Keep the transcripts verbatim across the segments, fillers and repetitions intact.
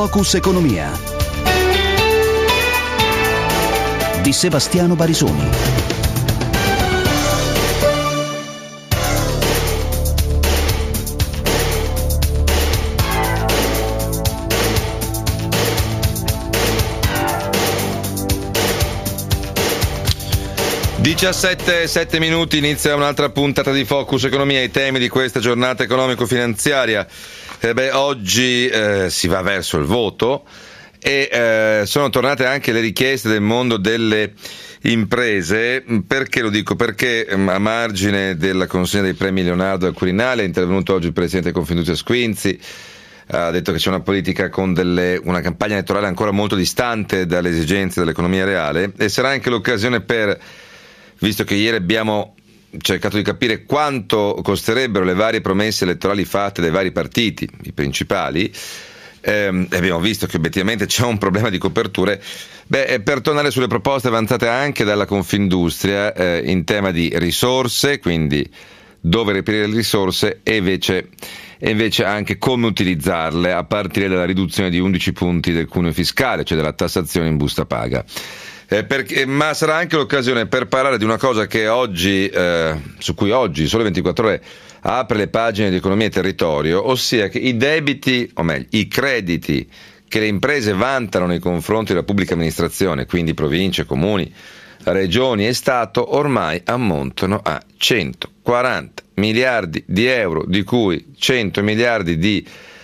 Focus Economia di Sebastiano Barisoni. diciassette, sette minuti, inizia un'altra puntata di Focus Economia, i temi di questa giornata economico-finanziaria. Eh beh, oggi eh, si va verso il voto e eh, sono tornate anche le richieste del mondo delle imprese. Perché lo dico? Perché ehm, a margine della consegna dei premi Leonardo al Quirinale è intervenuto oggi il presidente Confindustria Squinzi. Ha detto che c'è una politica con delle, una campagna elettorale ancora molto distante dalle esigenze dell'economia reale, e sarà anche l'occasione per, visto che ieri abbiamo cercato di capire quanto costerebbero le varie promesse elettorali fatte dai vari partiti, i principali, ehm, e abbiamo visto che obiettivamente c'è un problema di coperture, beh, per tornare sulle proposte avanzate anche dalla Confindustria eh, in tema di risorse, quindi dove reperire le risorse e invece, e invece anche come utilizzarle, a partire dalla riduzione di undici punti del cuneo fiscale, cioè della tassazione in busta paga. Eh, perché, ma sarà anche l'occasione per parlare di una cosa che oggi, eh, su cui oggi Sole ventiquattro Ore apre le pagine di Economia e Territorio, ossia che i debiti, o meglio, i crediti che le imprese vantano nei confronti della pubblica amministrazione, quindi province, comuni, regioni e Stato, ormai ammontano a centoquaranta miliardi di euro, di cui cento miliardi di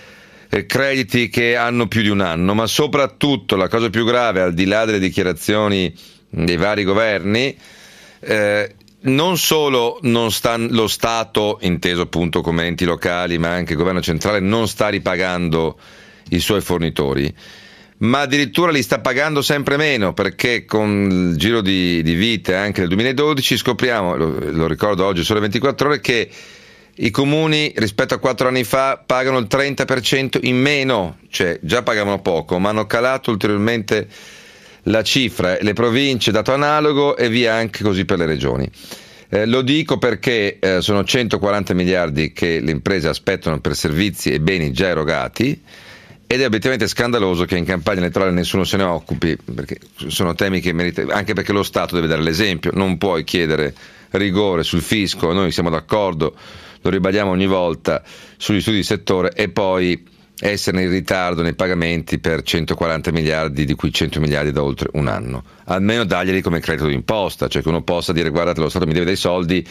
crediti che hanno più di un anno, ma soprattutto la cosa più grave, al di là delle dichiarazioni dei vari governi, eh, non solo non sta, lo Stato, inteso appunto come enti locali, ma anche il governo centrale, non sta ripagando i suoi fornitori, ma addirittura li sta pagando sempre meno, perché con il giro di, di vite anche nel duemiladodici scopriamo, lo, lo ricordo oggi Sole ventiquattro Ore, che i comuni rispetto a quattro anni fa pagano il trenta per cento in meno, cioè già pagavano poco, ma hanno calato ulteriormente la cifra, le province dato analogo e via anche così per le regioni. Eh, lo dico perché eh, sono centoquaranta miliardi che le imprese aspettano per servizi e beni già erogati, ed è obiettivamente scandaloso che in campagna elettorale nessuno se ne occupi, perché sono temi che merita, anche perché lo Stato deve dare l'esempio, non puoi chiedere rigore sul fisco, noi siamo d'accordo, lo ribadiamo ogni volta, sugli studi di settore, e poi essere in ritardo nei pagamenti per centoquaranta miliardi, di cui cento miliardi da oltre un anno. Almeno daglieli come credito d'imposta, cioè che uno possa dire: guardate, lo Stato mi deve dei soldi,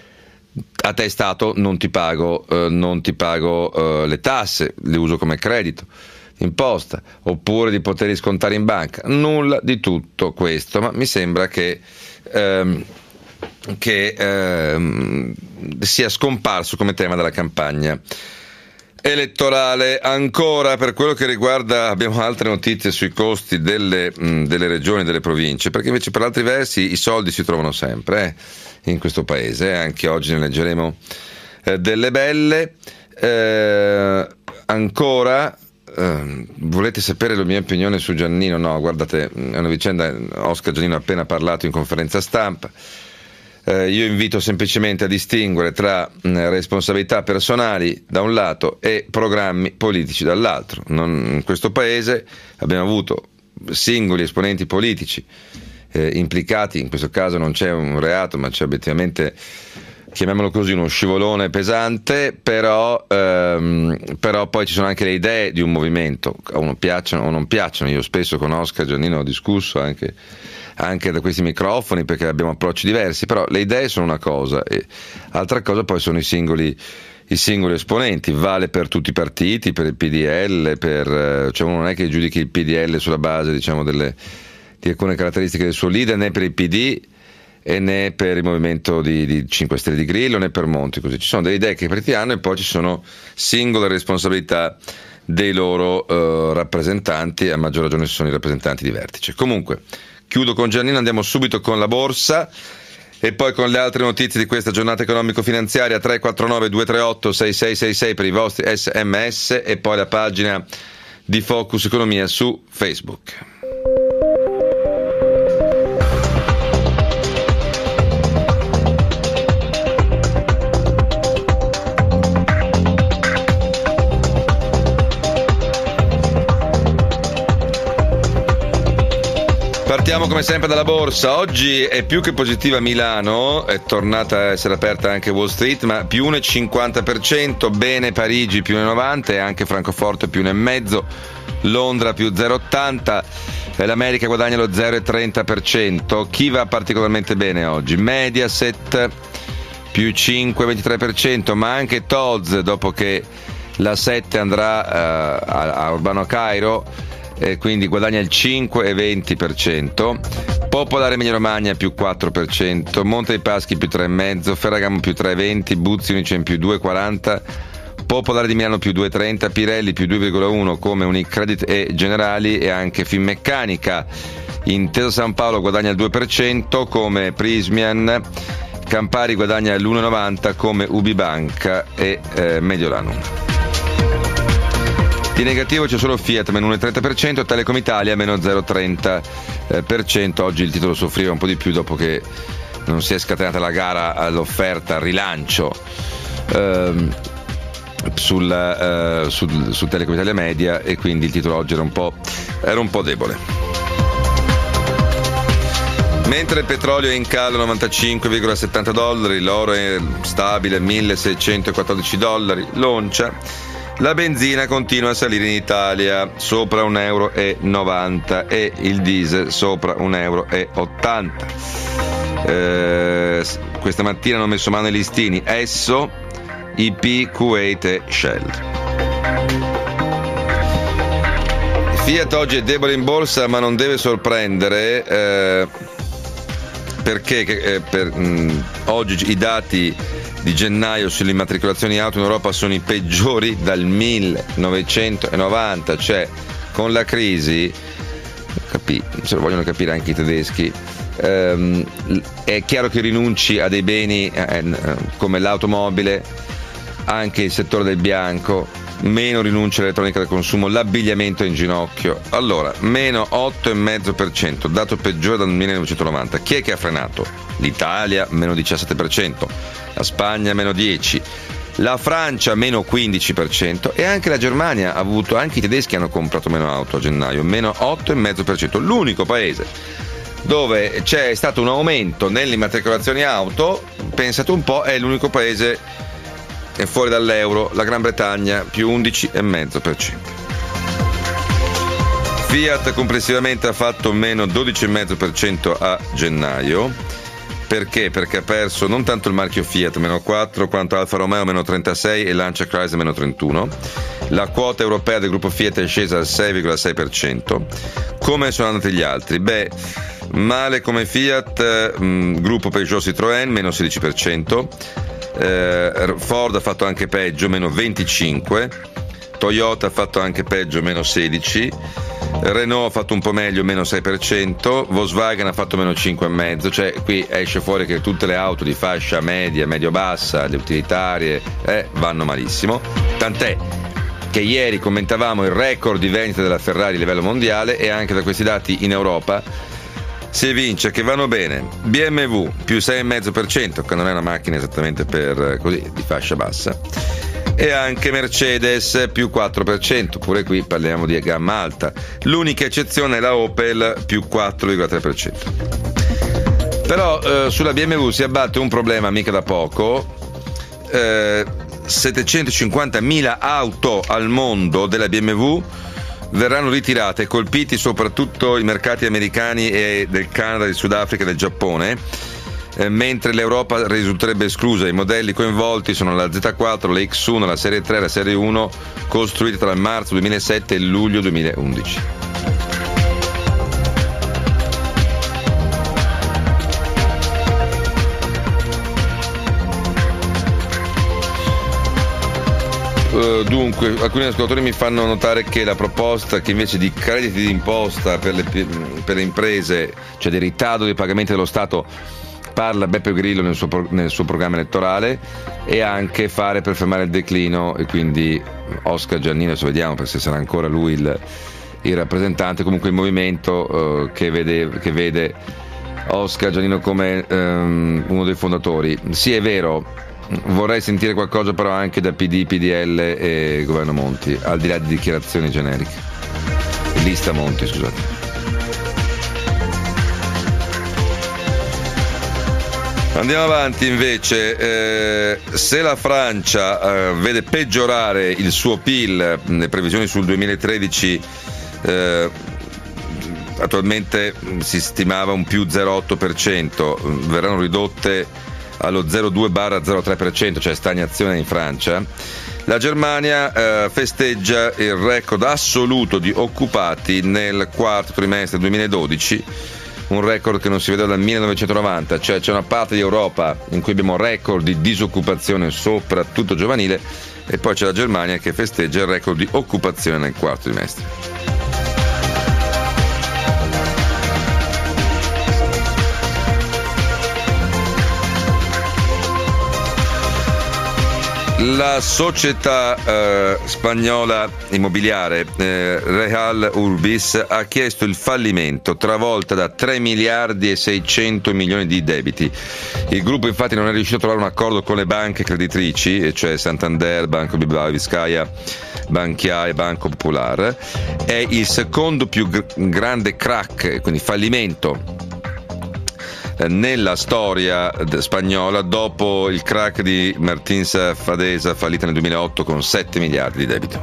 a te Stato non ti pago, eh, non ti pago eh, le tasse, le uso come credito d'imposta, oppure di poterli scontare in banca. Nulla di tutto questo, ma mi sembra che ehm, che ehm, sia scomparso come tema della campagna elettorale. Ancora per quello che riguarda, abbiamo altre notizie sui costi delle, mh, delle regioni e delle province, perché invece per altri versi i soldi si trovano sempre eh, in questo paese, eh. Anche oggi ne leggeremo eh, delle belle. Eh, ancora eh, volete sapere la mia opinione su Giannino? No, guardate, è una vicenda, Oscar Giannino ha appena parlato in conferenza stampa. Eh, io invito semplicemente a distinguere tra mh, responsabilità personali da un lato e programmi politici dall'altro. Non, in questo paese abbiamo avuto singoli esponenti politici eh, implicati, in questo caso non c'è un reato, ma c'è obiettivamente, chiamiamolo così, uno scivolone pesante, però, ehm, però poi ci sono anche le idee di un movimento, a uno piacciono o non piacciono. Io spesso con Oscar Giannino ho discusso anche anche da questi microfoni, perché abbiamo approcci diversi, però le idee sono una cosa, e altra cosa poi sono i singoli i singoli esponenti. Vale per tutti i partiti, per il P D L, per, cioè uno non è che giudichi il P D L sulla base, diciamo, delle, di alcune caratteristiche del suo leader, né per il P D e né per il movimento di, di cinque Stelle di Grillo, né per Monti, così. Ci sono delle idee che i partiti hanno, e poi ci sono singole responsabilità dei loro uh, rappresentanti, a maggior ragione se sono i rappresentanti di vertice. Comunque chiudo con Giannino, andiamo subito con la borsa e poi con le altre notizie di questa giornata economico-finanziaria. Tre quattro nove due tre otto sei sei sei sei per i vostri sms, e poi la pagina di Focus Economia su Facebook. Partiamo come sempre dalla borsa. Oggi è più che positiva Milano, è tornata a essere aperta anche Wall Street, ma più uno virgola cinquanta per cento, bene Parigi più uno virgola novanta e anche Francoforte più uno virgola cinque, Londra più zero virgola ottanta, l'America guadagna lo zero virgola trenta per cento. Chi va particolarmente bene oggi? Mediaset più cinque virgola ventitré per cento, ma anche Tod's, dopo che la sette andrà uh, a, a Urbano Cairo, e quindi guadagna il cinque virgola venti per cento. Popolare Emilia Romagna più quattro per cento, Monte dei Paschi più tre virgola cinque, Ferragamo più tre virgola venti, Buzzi Unicem più due virgola quaranta, Popolare di Milano più due virgola trenta, Pirelli più due virgola uno come Unicredit e Generali, e anche Finmeccanica. Intesa San Paolo guadagna il due per cento come Prismian, Campari guadagna l'uno virgola novanta come Ubibanca e eh, Mediolanum. Di negativo c'è solo Fiat, meno uno virgola trenta per cento, Telecom Italia meno zero virgola trenta per cento. Oggi il titolo soffriva un po' di più dopo che non si è scatenata la gara all'offerta, al rilancio ehm, sul, eh, sul, sul Telecom Italia Media, e quindi il titolo oggi era un po', era un po' debole. Mentre il petrolio è in calo a novantacinque virgola settanta dollari, l'oro è stabile milleseicentoquattordici dollari, l'oncia. La benzina continua a salire in Italia, sopra un euro e novanta, e il diesel sopra un euro e ottanta. Eh, questa mattina hanno messo mano ai listini Esso, I P, Kuwait e Shell. Fiat oggi è debole in borsa, ma non deve sorprendere, eh, perché eh, per, mh, oggi i dati di gennaio sulle immatricolazioni auto in Europa sono i peggiori dal millenovecentonovanta, cioè con la crisi, capì, se lo vogliono capire anche i tedeschi, ehm, è chiaro che rinunci a dei beni eh, come l'automobile, anche il settore del bianco, meno rinuncia all'elettronica del consumo, l'abbigliamento è in ginocchio. Allora, meno otto virgola cinque per cento, dato peggiore dal millenovecentonovanta. Chi è che ha frenato? L'Italia meno diciassette per cento, la Spagna meno dieci per cento, la Francia meno quindici per cento, e anche la Germania ha avuto, anche i tedeschi hanno comprato meno auto a gennaio, meno otto virgola cinque per cento. L'unico paese dove c'è stato un aumento nelle immatricolazioni auto, pensate un po', è l'unico paese è fuori dall'euro, la Gran Bretagna, più undici virgola cinque per cento. Fiat complessivamente ha fatto meno dodici virgola cinque per cento a gennaio. Perché? Perché ha perso non tanto il marchio Fiat, meno quattro, quanto Alfa Romeo, meno trentasei, e Lancia Chrysler, meno trentuno. La quota europea del gruppo Fiat è scesa al sei virgola sei per cento. Come sono andati gli altri? Beh, male come Fiat, mh, gruppo Peugeot Citroën, meno sedici per cento. Eh, Ford ha fatto anche peggio, meno venticinque, Toyota ha fatto anche peggio, meno sedici, Renault ha fatto un po' meglio, meno sei per cento, Volkswagen ha fatto meno cinque virgola cinque, cioè qui esce fuori che tutte le auto di fascia media, medio-bassa, le utilitarie eh, vanno malissimo, tant'è che ieri commentavamo il record di vendita della Ferrari a livello mondiale, e anche da questi dati in Europa si evince che vanno bene B M W più sei virgola cinque per cento, che non è una macchina esattamente per così di fascia bassa, e anche Mercedes più quattro per cento, pure qui parliamo di gamma alta. L'unica eccezione è la Opel più quattro virgola tre per cento. Però eh, sulla B M W si abbatte un problema mica da poco, eh, settecentocinquantamila auto al mondo della B M W verranno ritirate, colpiti soprattutto i mercati americani e del Canada, del Sudafrica e del Giappone, eh, mentre l'Europa risulterebbe esclusa. I modelli coinvolti sono la Z quattro, la X uno, la Serie tre e la Serie uno, costruite tra il marzo duemilasette e il luglio duemilaundici. Dunque, alcuni ascoltatori mi fanno notare che la proposta che invece di crediti d'imposta per le, per le imprese, cioè di ritardo dei pagamenti dello Stato, parla Beppe Grillo nel suo, nel suo programma elettorale, e anche fare per fermare il declino, e quindi Oscar Giannino, adesso vediamo se sarà ancora lui il, il rappresentante, comunque il movimento eh, che, vede, che vede Oscar Giannino come ehm, uno dei fondatori. Sì, è vero. Vorrei sentire qualcosa però anche da P D, P D L e Governo Monti, al di là di dichiarazioni generiche. Lista Monti, scusate. Andiamo avanti invece, eh, se la Francia eh, vede peggiorare il suo P I L, le previsioni sul duemilatredici eh, attualmente si stimava un più zero virgola otto per cento, verranno ridotte allo zero virgola due zero virgola tre per cento, cioè stagnazione in Francia. La Germania eh, festeggia il record assoluto di occupati nel quarto trimestre duemiladodici, un record che non si vedeva dal millenovecentonovanta, cioè c'è una parte di Europa in cui abbiamo record di disoccupazione soprattutto giovanile, e poi c'è la Germania che festeggia il record di occupazione nel quarto trimestre. La società eh, spagnola immobiliare eh, Real Urbis ha chiesto il fallimento, travolta da tre miliardi e seicento milioni di debiti. Il gruppo infatti non è riuscito a trovare un accordo con le banche creditrici, cioè Santander, Banco Bilbao Vizcaya, Bankia e Banco Popular. È il secondo più gr- grande crack, quindi fallimento, nella storia spagnola, dopo il crack di Martins Fadesa fallita nel duemilaotto con sette miliardi di debito.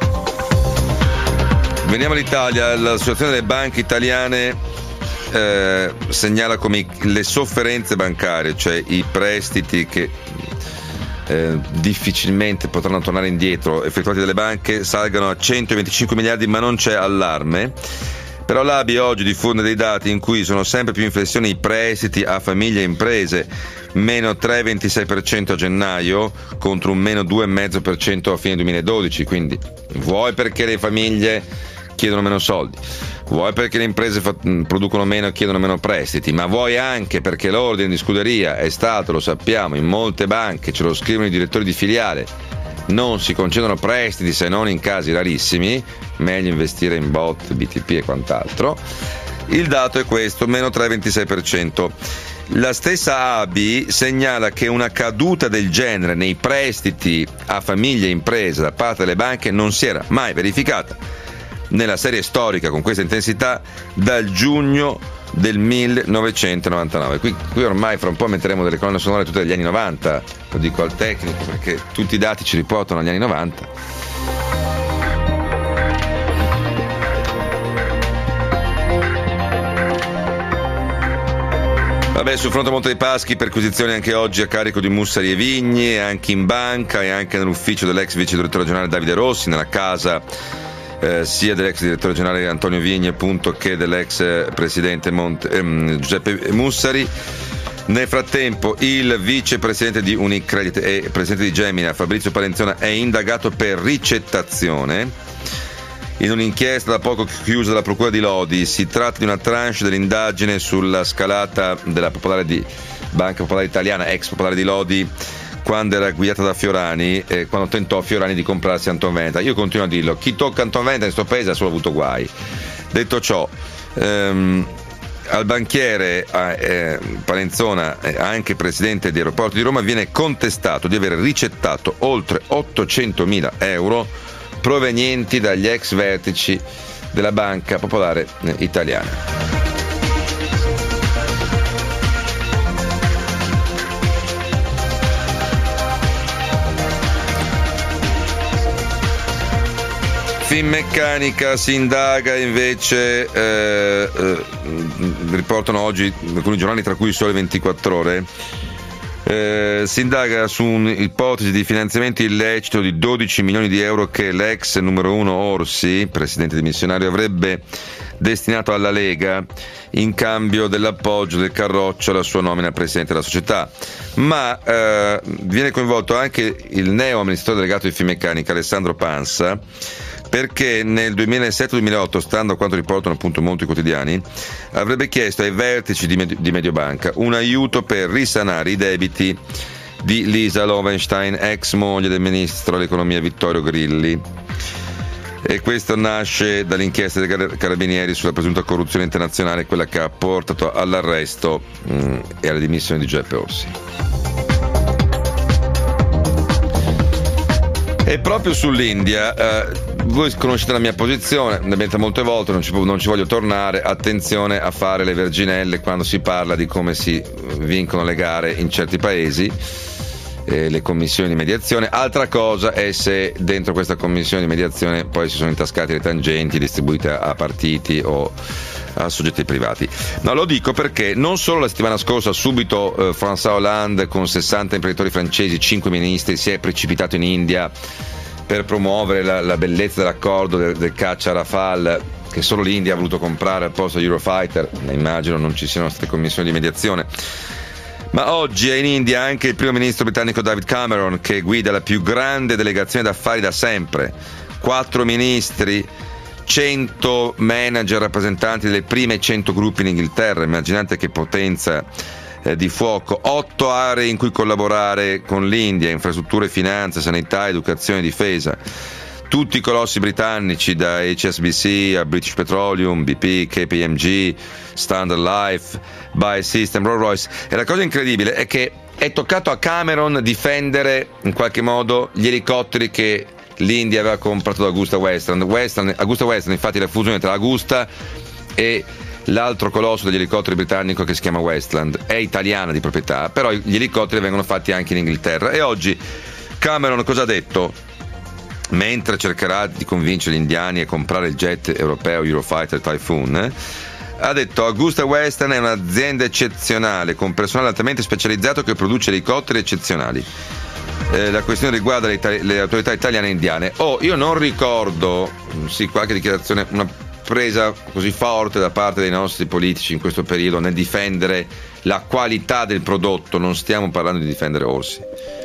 Veniamo all'Italia. La situazione delle banche italiane eh, segnala come i, le sofferenze bancarie, cioè i prestiti che eh, difficilmente potranno tornare indietro effettuati dalle banche, salgano a centoventicinque miliardi, ma non c'è allarme. Però l'A B I oggi diffonde dei dati in cui sono sempre più in flessione i prestiti a famiglie e imprese, meno tre virgola ventisei per cento a gennaio contro un meno due virgola cinque per cento a fine duemiladodici, quindi vuoi perché le famiglie chiedono meno soldi, vuoi perché le imprese fa- producono meno e chiedono meno prestiti, ma vuoi anche perché l'ordine di scuderia è stato, lo sappiamo, in molte banche, ce lo scrivono i direttori di filiale, non si concedono prestiti se non in casi rarissimi, meglio investire in bot, B T P e quant'altro. Il dato è questo, meno tre virgola ventisei per cento. La stessa A B I segnala che una caduta del genere nei prestiti a famiglie e imprese da parte delle banche non si era mai verificata nella serie storica con questa intensità dal giugno del millenovecentonovantanove. Qui, qui ormai fra un po' metteremo delle colonne sonore tutte degli anni novanta, lo dico al tecnico perché tutti i dati ci riportano agli anni novanta. Vabbè, sul fronte Monte dei Paschi, perquisizioni anche oggi a carico di Mussari e Vigni, e anche in banca e anche nell'ufficio dell'ex vice direttore regionale Davide Rossi, nella casa Eh, sia dell'ex direttore generale Antonio Vigni appunto che dell'ex presidente Monte, ehm, Giuseppe Mussari. Nel frattempo il vicepresidente di Unicredit e presidente di Gemina Fabrizio Parenziona è indagato per ricettazione in un'inchiesta da poco chiusa dalla procura di Lodi. Si tratta di una tranche dell'indagine sulla scalata della Popolare di Banca Popolare Italiana, ex Popolare di Lodi, quando era guidata da Fiorani, eh, quando tentò Fiorani di comprarsi Antonveneta. Io continuo a dirlo, chi tocca Antonveneta in questo paese ha solo avuto guai. Detto ciò, ehm, al banchiere eh, Palenzona, eh, anche presidente di Aeroporti di Roma, viene contestato di aver ricettato oltre ottocentomila euro provenienti dagli ex vertici della Banca Popolare Italiana. Finmeccanica si indaga invece, eh, eh, riportano oggi alcuni giornali tra cui Sole ventiquattro Ore, eh, si indaga su un'ipotesi di finanziamento illecito di dodici milioni di euro che l'ex numero uno Orsi, presidente dimissionario, avrebbe destinato alla Lega in cambio dell'appoggio del Carroccio alla sua nomina presidente della società. Ma eh, viene coinvolto anche il neo amministratore delegato di Finmeccanica Alessandro Pansa, perché nel duemilasette duemilaotto, stando a quanto riportano appunto molti quotidiani, avrebbe chiesto ai vertici di, Med- di Mediobanca un aiuto per risanare i debiti di Lisa Lovenstein, ex moglie del ministro dell'economia Vittorio Grilli. E questo nasce dall'inchiesta dei car- carabinieri sulla presunta corruzione internazionale, quella che ha portato all'arresto mh, e alle dimissioni di Giuseppe Orsi. E proprio sull'India, eh, voi conoscete la mia posizione, ne abbiamo molte volte, non ci, non ci voglio tornare. Attenzione a fare le verginelle quando si parla di come si vincono le gare in certi paesi, eh, le commissioni di mediazione. Altra cosa è se dentro questa commissione di mediazione poi si sono intascate le tangenti distribuite a, a partiti o a soggetti privati. No, lo dico perché non solo la settimana scorsa subito eh, François Hollande con sessanta imprenditori francesi, cinque ministri, si è precipitato in India per promuovere la, la bellezza dell'accordo del, del caccia Rafale che solo l'India ha voluto comprare al posto di Eurofighter. Immagino non ci siano state commissioni di mediazione. Ma oggi è in India anche il primo ministro britannico David Cameron, che guida la più grande delegazione d'affari da sempre. Quattro ministri, cento manager rappresentanti delle prime cento gruppi in Inghilterra. Immaginate che potenza eh, di fuoco. Otto aree in cui collaborare con l'India: infrastrutture, finanza, sanità, educazione, difesa. Tutti i colossi britannici, da H S B C a British Petroleum, B P, K P M G, Standard Life, Buy System, Rolls Royce. E la cosa incredibile è che è toccato a Cameron difendere in qualche modo gli elicotteri che l'India aveva comprato da Augusta Westland. Westland Augusta Westland, infatti, è la fusione tra Augusta e l'altro colosso degli elicotteri britannico che si chiama Westland. È italiana di proprietà, però gli elicotteri vengono fatti anche in Inghilterra. E oggi Cameron cosa ha detto? Mentre cercherà di convincere gli indiani a comprare il jet europeo Eurofighter Typhoon, eh, ha detto: Augusta Westland è un'azienda eccezionale con personale altamente specializzato che produce elicotteri eccezionali. Eh, la questione riguarda le, itali- le autorità italiane e indiane. Oh, io non ricordo, sì, qualche dichiarazione, una presa così forte da parte dei nostri politici in questo periodo nel difendere la qualità del prodotto. Non stiamo parlando di difendere orsi.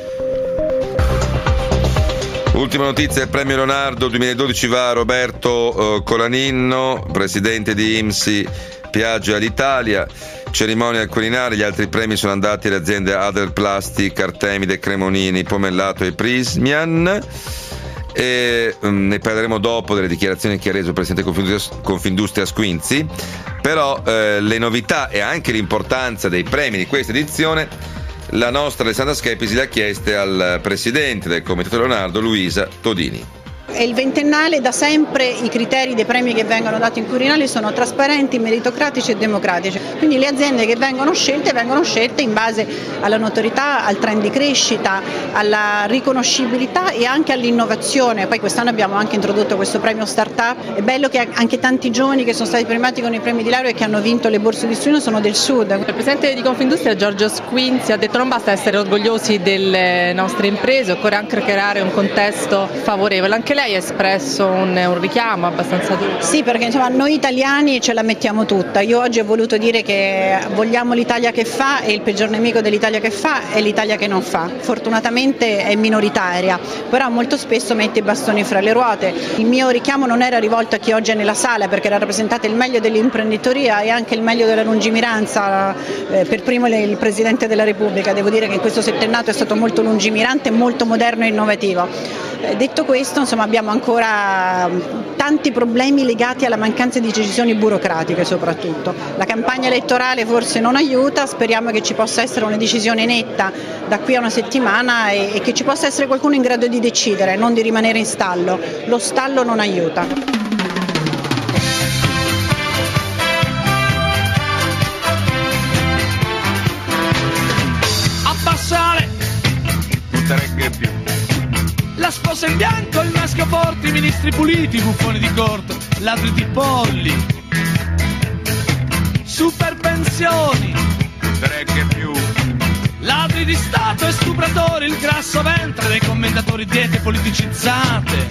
Ultima notizia: il premio Leonardo duemiladodici va a Roberto eh, Colaninno, presidente di I M S I Piaggio all'Italia. Cerimonia al Quirinale. Gli altri premi sono andati alle aziende Adler Plastic, Artemide, Cremonini, Pomellato e Prismian. E um, ne parleremo dopo delle dichiarazioni che ha reso il presidente Confindustria, Confindustria Squinzi. Però eh, le novità e anche l'importanza dei premi di questa edizione la nostra Alessandra Schepisi le ha chieste al presidente del Comitato Leonardo, Luisa Todini. È il ventennale, da sempre i criteri dei premi che vengono dati in Quirinale sono trasparenti, meritocratici e democratici, quindi le aziende che vengono scelte vengono scelte in base alla notorietà, al trend di crescita, alla riconoscibilità e anche all'innovazione. Poi quest'anno abbiamo anche introdotto questo premio Startup. È bello che anche tanti giovani che sono stati premiati con i premi di laurea e che hanno vinto le borse di studio sono del sud. Il presidente di Confindustria Giorgio Squinzi ha detto: non basta essere orgogliosi delle nostre imprese, occorre anche creare un contesto favorevole. Anche lei ha espresso un, un richiamo abbastanza duro. Sì, perché insomma noi italiani ce la mettiamo tutta. Io oggi ho voluto dire che vogliamo l'Italia che fa e il peggior nemico dell'Italia che fa è l'Italia che non fa. Fortunatamente è minoritaria, però molto spesso mette i bastoni fra le ruote. Il mio richiamo non era rivolto a chi oggi è nella sala, perché rappresentate il meglio dell'imprenditoria e anche il meglio della lungimiranza, eh, per primo il Presidente della Repubblica. Devo dire che questo settennato è stato molto lungimirante, molto moderno e innovativo. Eh, detto questo, insomma, abbiamo ancora tanti problemi legati alla mancanza di decisioni burocratiche soprattutto. La campagna elettorale forse non aiuta, speriamo che ci possa essere una decisione netta da qui a una settimana e, e che ci possa essere qualcuno in grado di decidere, non di rimanere in stallo. Lo stallo non aiuta. Abbassare, non te regge più. La sposa in bianco, il maschio forte, i ministri puliti, i buffoni di corte, ladri di polli, super pensioni, non te regge più. Ladri di Stato e stupratori, il grasso ventre dei commentatori, diete politicizzate,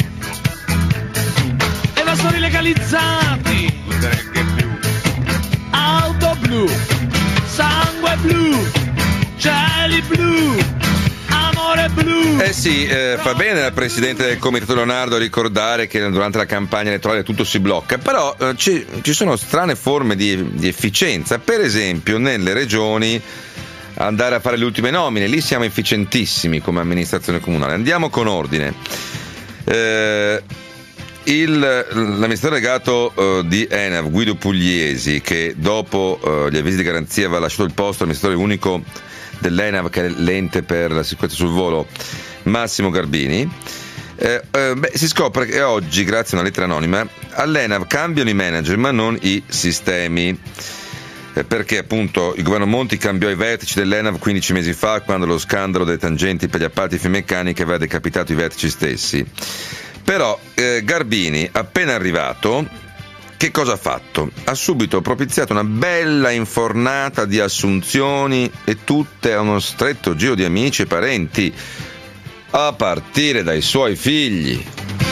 evasori legalizzati, non te regge più. Auto blu, sangue blu, cieli blu, blu. Eh sì, eh, fa bene la Presidente del Comitato Leonardo a ricordare che durante la campagna elettorale tutto si blocca, però eh, ci, ci sono strane forme di, di efficienza. Per esempio nelle regioni andare a fare le ultime nomine, lì siamo efficientissimi come amministrazione comunale. Andiamo con ordine. Eh, il, l'amministratore delegato eh, di ENAV, Guido Pugliesi, che dopo eh, gli avvisi di garanzia aveva lasciato il posto all'amministratore unico dell'ENAV, che è l'ente per la sicurezza sul volo, Massimo Garbini, Eh, eh, beh, si scopre che oggi, grazie a una lettera anonima, all'ENAV cambiano i manager ma non i sistemi. Eh, perché appunto il governo Monti cambiò i vertici dell'ENAV quindici mesi fa, quando lo scandalo delle tangenti per gli appalti Finmeccaniche aveva decapitato i vertici stessi. Però eh, Garbini, appena arrivato, che cosa ha fatto? Ha subito propiziato una bella infornata di assunzioni, e tutte a uno stretto giro di amici e parenti, a partire dai suoi figli.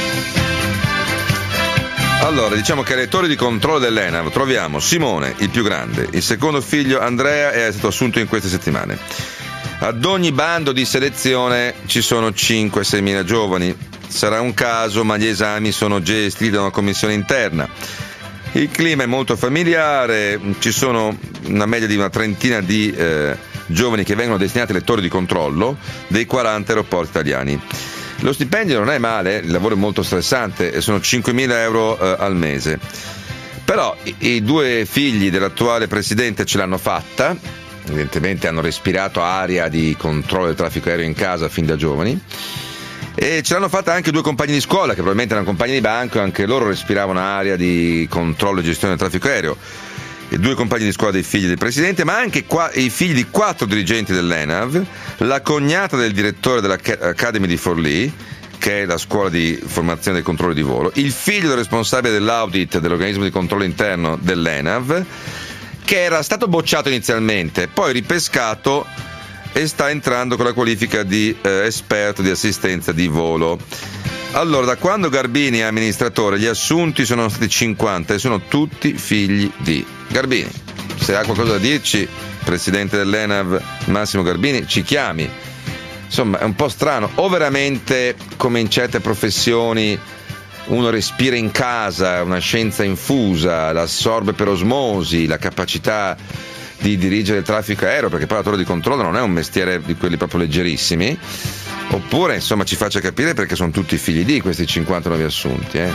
Allora, diciamo che ai rettori di controllo dell'ENAV troviamo Simone, il più grande, il secondo figlio Andrea è stato assunto in queste settimane. Ad ogni bando di selezione ci sono cinque sei mila giovani. Sarà un caso, ma gli esami sono gestiti da una commissione interna. Il clima è molto familiare, ci sono una media di una trentina di eh, giovani che vengono destinati ai lettori di controllo dei quaranta aeroporti italiani. Lo stipendio non è male, il lavoro è molto stressante, sono cinquemila euro eh, al mese. Però i, i due figli dell'attuale presidente ce l'hanno fatta, evidentemente hanno respirato aria di controllo del traffico aereo in casa fin da giovani. E ce l'hanno fatta anche due compagni di scuola, che probabilmente erano compagni di banco, e anche loro respiravano aria di controllo e gestione del traffico aereo. E due compagni di scuola dei figli del presidente, ma anche qua, i figli di quattro dirigenti dell'ENAV, la cognata del direttore dell'Academy di Forlì, che è la scuola di formazione del controllo di volo, il figlio del responsabile dell'audit dell'organismo di controllo interno dell'ENAV, che era stato bocciato inizialmente, poi ripescato e sta entrando con la qualifica di eh, esperto di assistenza di volo. Allora, da quando Garbini è amministratore, gli assunti sono stati cinquanta e sono tutti figli di Garbini. Se ha qualcosa da dirci, presidente dell'ENAV Massimo Garbini, ci chiami. Insomma, è un po' strano, o veramente, come in certe professioni, uno respira in casa, una scienza infusa, l'assorbe per osmosi, la capacità di dirigere il traffico aereo, perché poi l'attore di controllo non è un mestiere di quelli proprio leggerissimi, oppure insomma ci faccia capire perché sono tutti figli di questi cinquanta nuovi assunti. Eh.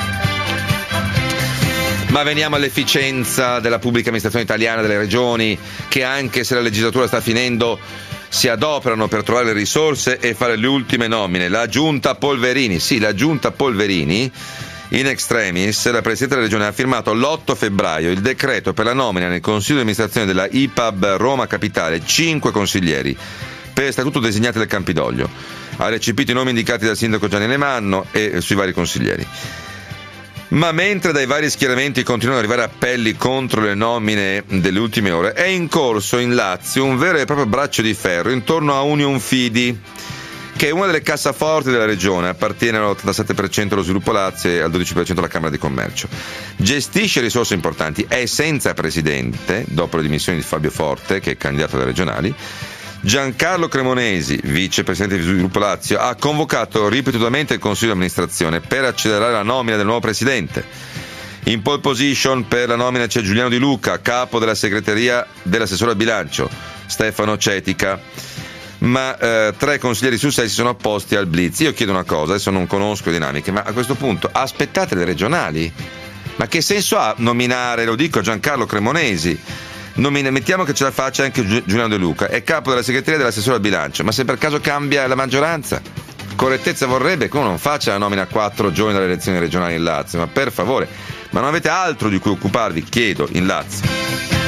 Ma veniamo all'efficienza della pubblica amministrazione italiana, delle regioni, che anche se la legislatura sta finendo si adoperano per trovare le risorse e fare le ultime nomine. La giunta Polverini, sì, la giunta Polverini, in extremis, la Presidente della Regione ha firmato l'otto febbraio il decreto per la nomina nel Consiglio di amministrazione della I P A B Roma Capitale cinque consiglieri per statuto designati del Campidoglio. Ha recepito i nomi indicati dal sindaco Gianni Alemanno e sui vari consiglieri. Ma mentre dai vari schieramenti continuano ad arrivare appelli contro le nomine delle ultime ore, è in corso in Lazio un vero e proprio braccio di ferro intorno a Union Fidi, che è una delle cassaforti della regione, appartiene all'ottantasette per cento allo Sviluppo Lazio e al dodici per cento alla Camera di Commercio. Gestisce risorse importanti, è senza presidente, dopo le dimissioni di Fabio Forte, che è candidato alle regionali. Giancarlo Cremonesi, vicepresidente di Sviluppo Lazio, ha convocato ripetutamente il Consiglio di amministrazione per accelerare la nomina del nuovo presidente. In pole position per la nomina c'è Giuliano Di Luca, capo della segreteria dell'assessore al bilancio, Stefano Cetica. Ma eh, tre consiglieri su sei si sono opposti al blitz. Io chiedo una cosa, adesso non conosco le dinamiche, ma a questo punto aspettate le regionali? Ma che senso ha nominare, lo dico a Giancarlo Cremonesi, nomina, mettiamo che ce la faccia anche Giuliano De Luca, è capo della segreteria dell'assessore al bilancio, ma se per caso cambia la maggioranza, correttezza vorrebbe che uno non faccia la nomina a quattro giorni dalle elezioni regionali in Lazio, ma per favore, ma non avete altro di cui occuparvi, chiedo, in Lazio?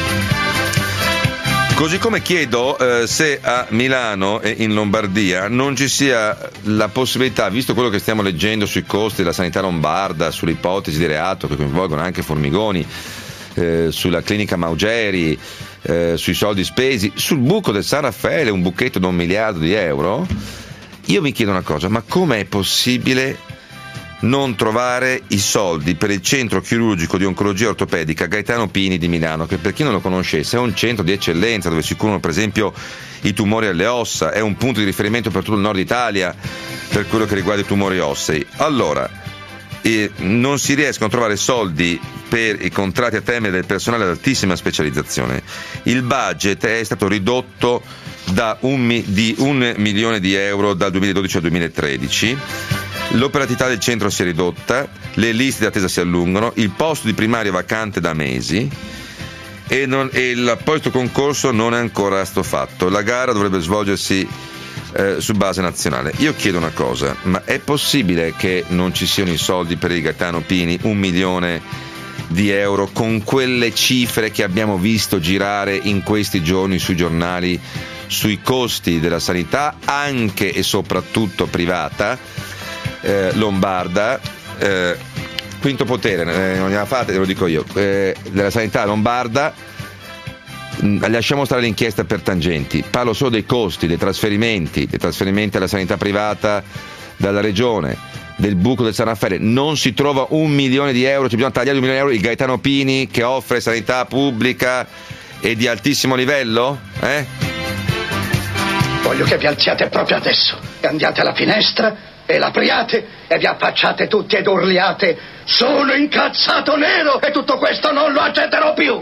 Così come chiedo eh, se a Milano e in Lombardia non ci sia la possibilità, visto quello che stiamo leggendo sui costi della sanità lombarda, sulle ipotesi di reato che coinvolgono anche Formigoni, eh, sulla clinica Maugeri, eh, sui soldi spesi, sul buco del San Raffaele, un buchetto da un miliardo di euro, io mi chiedo una cosa, ma com'è possibile non trovare i soldi per il centro chirurgico di oncologia ortopedica Gaetano Pini di Milano, che per chi non lo conoscesse è un centro di eccellenza dove si curano per esempio i tumori alle ossa, è un punto di riferimento per tutto il nord Italia per quello che riguarda i tumori ossei. Allora, eh, non si riescono a trovare soldi per i contratti a termine del personale ad altissima specializzazione, il budget è stato ridotto da un, mi- di un milione di euro dal duemiladodici al duemilatredici, l'operatività del centro si è ridotta, le liste di attesa si allungano, il posto di primario è vacante da mesi e, non, e l'apposito concorso non è ancora stato fatto. La gara dovrebbe svolgersi eh, su base nazionale. Io chiedo una cosa, ma è possibile che non ci siano i soldi per il Gaetano Pini, un milione di euro, con quelle cifre che abbiamo visto girare in questi giorni sui giornali sui costi della sanità, anche e soprattutto privata, eh, lombarda, eh, quinto potere, eh, non gliela fate, ve lo dico io, eh, della sanità lombarda. Mh, lasciamo stare l'inchiesta per tangenti, parlo solo dei costi, dei trasferimenti, dei trasferimenti alla sanità privata dalla regione, del buco del San Raffaele. Non si trova un milione di euro, ci bisogna tagliare un milione di euro il Gaetano Pini, che offre sanità pubblica e di altissimo livello? Eh? Voglio che vi alziate proprio adesso e andiate alla finestra e l'apriate e vi affacciate tutti ed urliate: sono incazzato nero e tutto questo non lo accetterò più!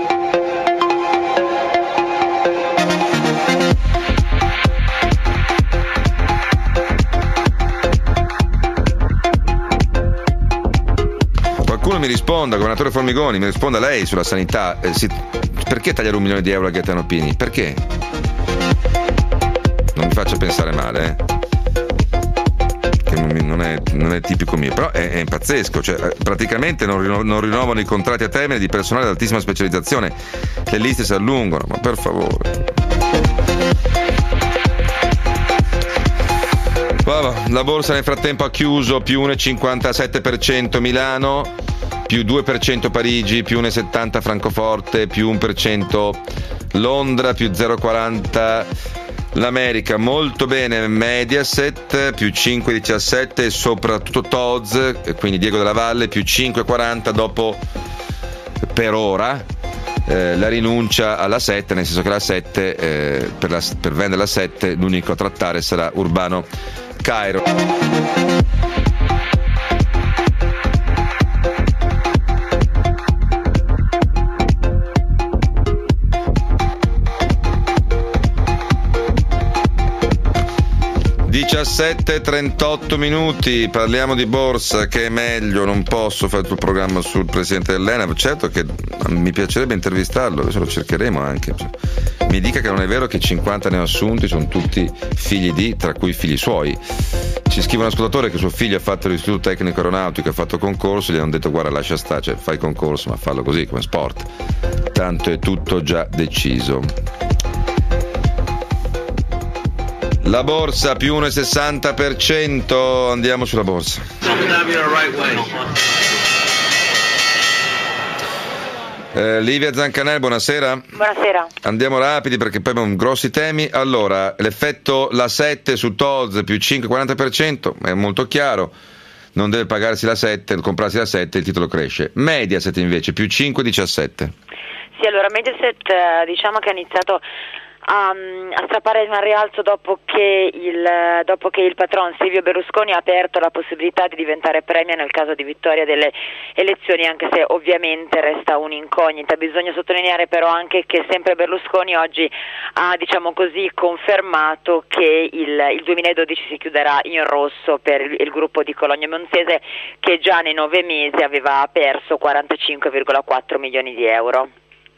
Qualcuno mi risponda, governatore Formigoni, mi risponda lei sulla sanità. Eh, si, perché tagliare un milione di euro a Gaetano Pini? Perché? Non mi faccia pensare male, eh? Che non, mi, non, è, non è tipico mio, però è, è pazzesco. Cioè, praticamente non, rinno, non rinnovano i contratti a termine di personale di altissima specializzazione, le liste si allungano, ma per favore. Vabbè, la borsa nel frattempo ha chiuso più uno virgola cinquantasette per cento Milano, più due per cento Parigi, più uno virgola settanta Francoforte, più uno per cento Londra, più zero virgola quaranta l'America. Molto bene Mediaset, più cinque virgola diciassette, e soprattutto Tod's, quindi Diego Della Valle, più cinque virgola quaranta dopo, per ora, eh, la rinuncia alla sette, nel senso che la sette, eh, per, la, per vendere la sette, l'unico a trattare sarà Urbano Cairo. diciassette e trentotto minuti, parliamo di borsa, che è meglio. Non posso fare tutto il programma sul presidente dell'Enel, certo che mi piacerebbe intervistarlo, adesso lo cercheremo anche. Mi dica che non è vero che cinquanta neoassunti sono tutti figli di, tra cui figli suoi. Ci scrive un ascoltatore che suo figlio ha fatto l'istituto tecnico aeronautico, ha fatto concorso, gli hanno detto guarda lascia stare, cioè fai concorso ma fallo così come sport, tanto è tutto già deciso. La borsa più uno virgola sessanta per cento, andiamo sulla borsa. Eh, Livia Zancanel, buonasera. Buonasera. Andiamo rapidi perché poi abbiamo grossi temi. Allora, l'effetto la sette su Tod's più cinque virgola quaranta per cento è molto chiaro, non deve pagarsi la sette, comprarsi la sette, il titolo cresce. Mediaset invece più cinque virgola diciassette. Sì, allora Mediaset eh, diciamo che ha iniziato a, a strappare un rialzo dopo che, il, dopo che il patron Silvio Berlusconi ha aperto la possibilità di diventare premio nel caso di vittoria delle elezioni, anche se ovviamente resta un'incognita. Bisogna sottolineare però anche che sempre Berlusconi oggi ha, diciamo così, confermato che il, il duemiladodici si chiuderà in rosso per il, il gruppo di Cologno Monzese, che già nei nove mesi aveva perso quarantacinque virgola quattro milioni di euro.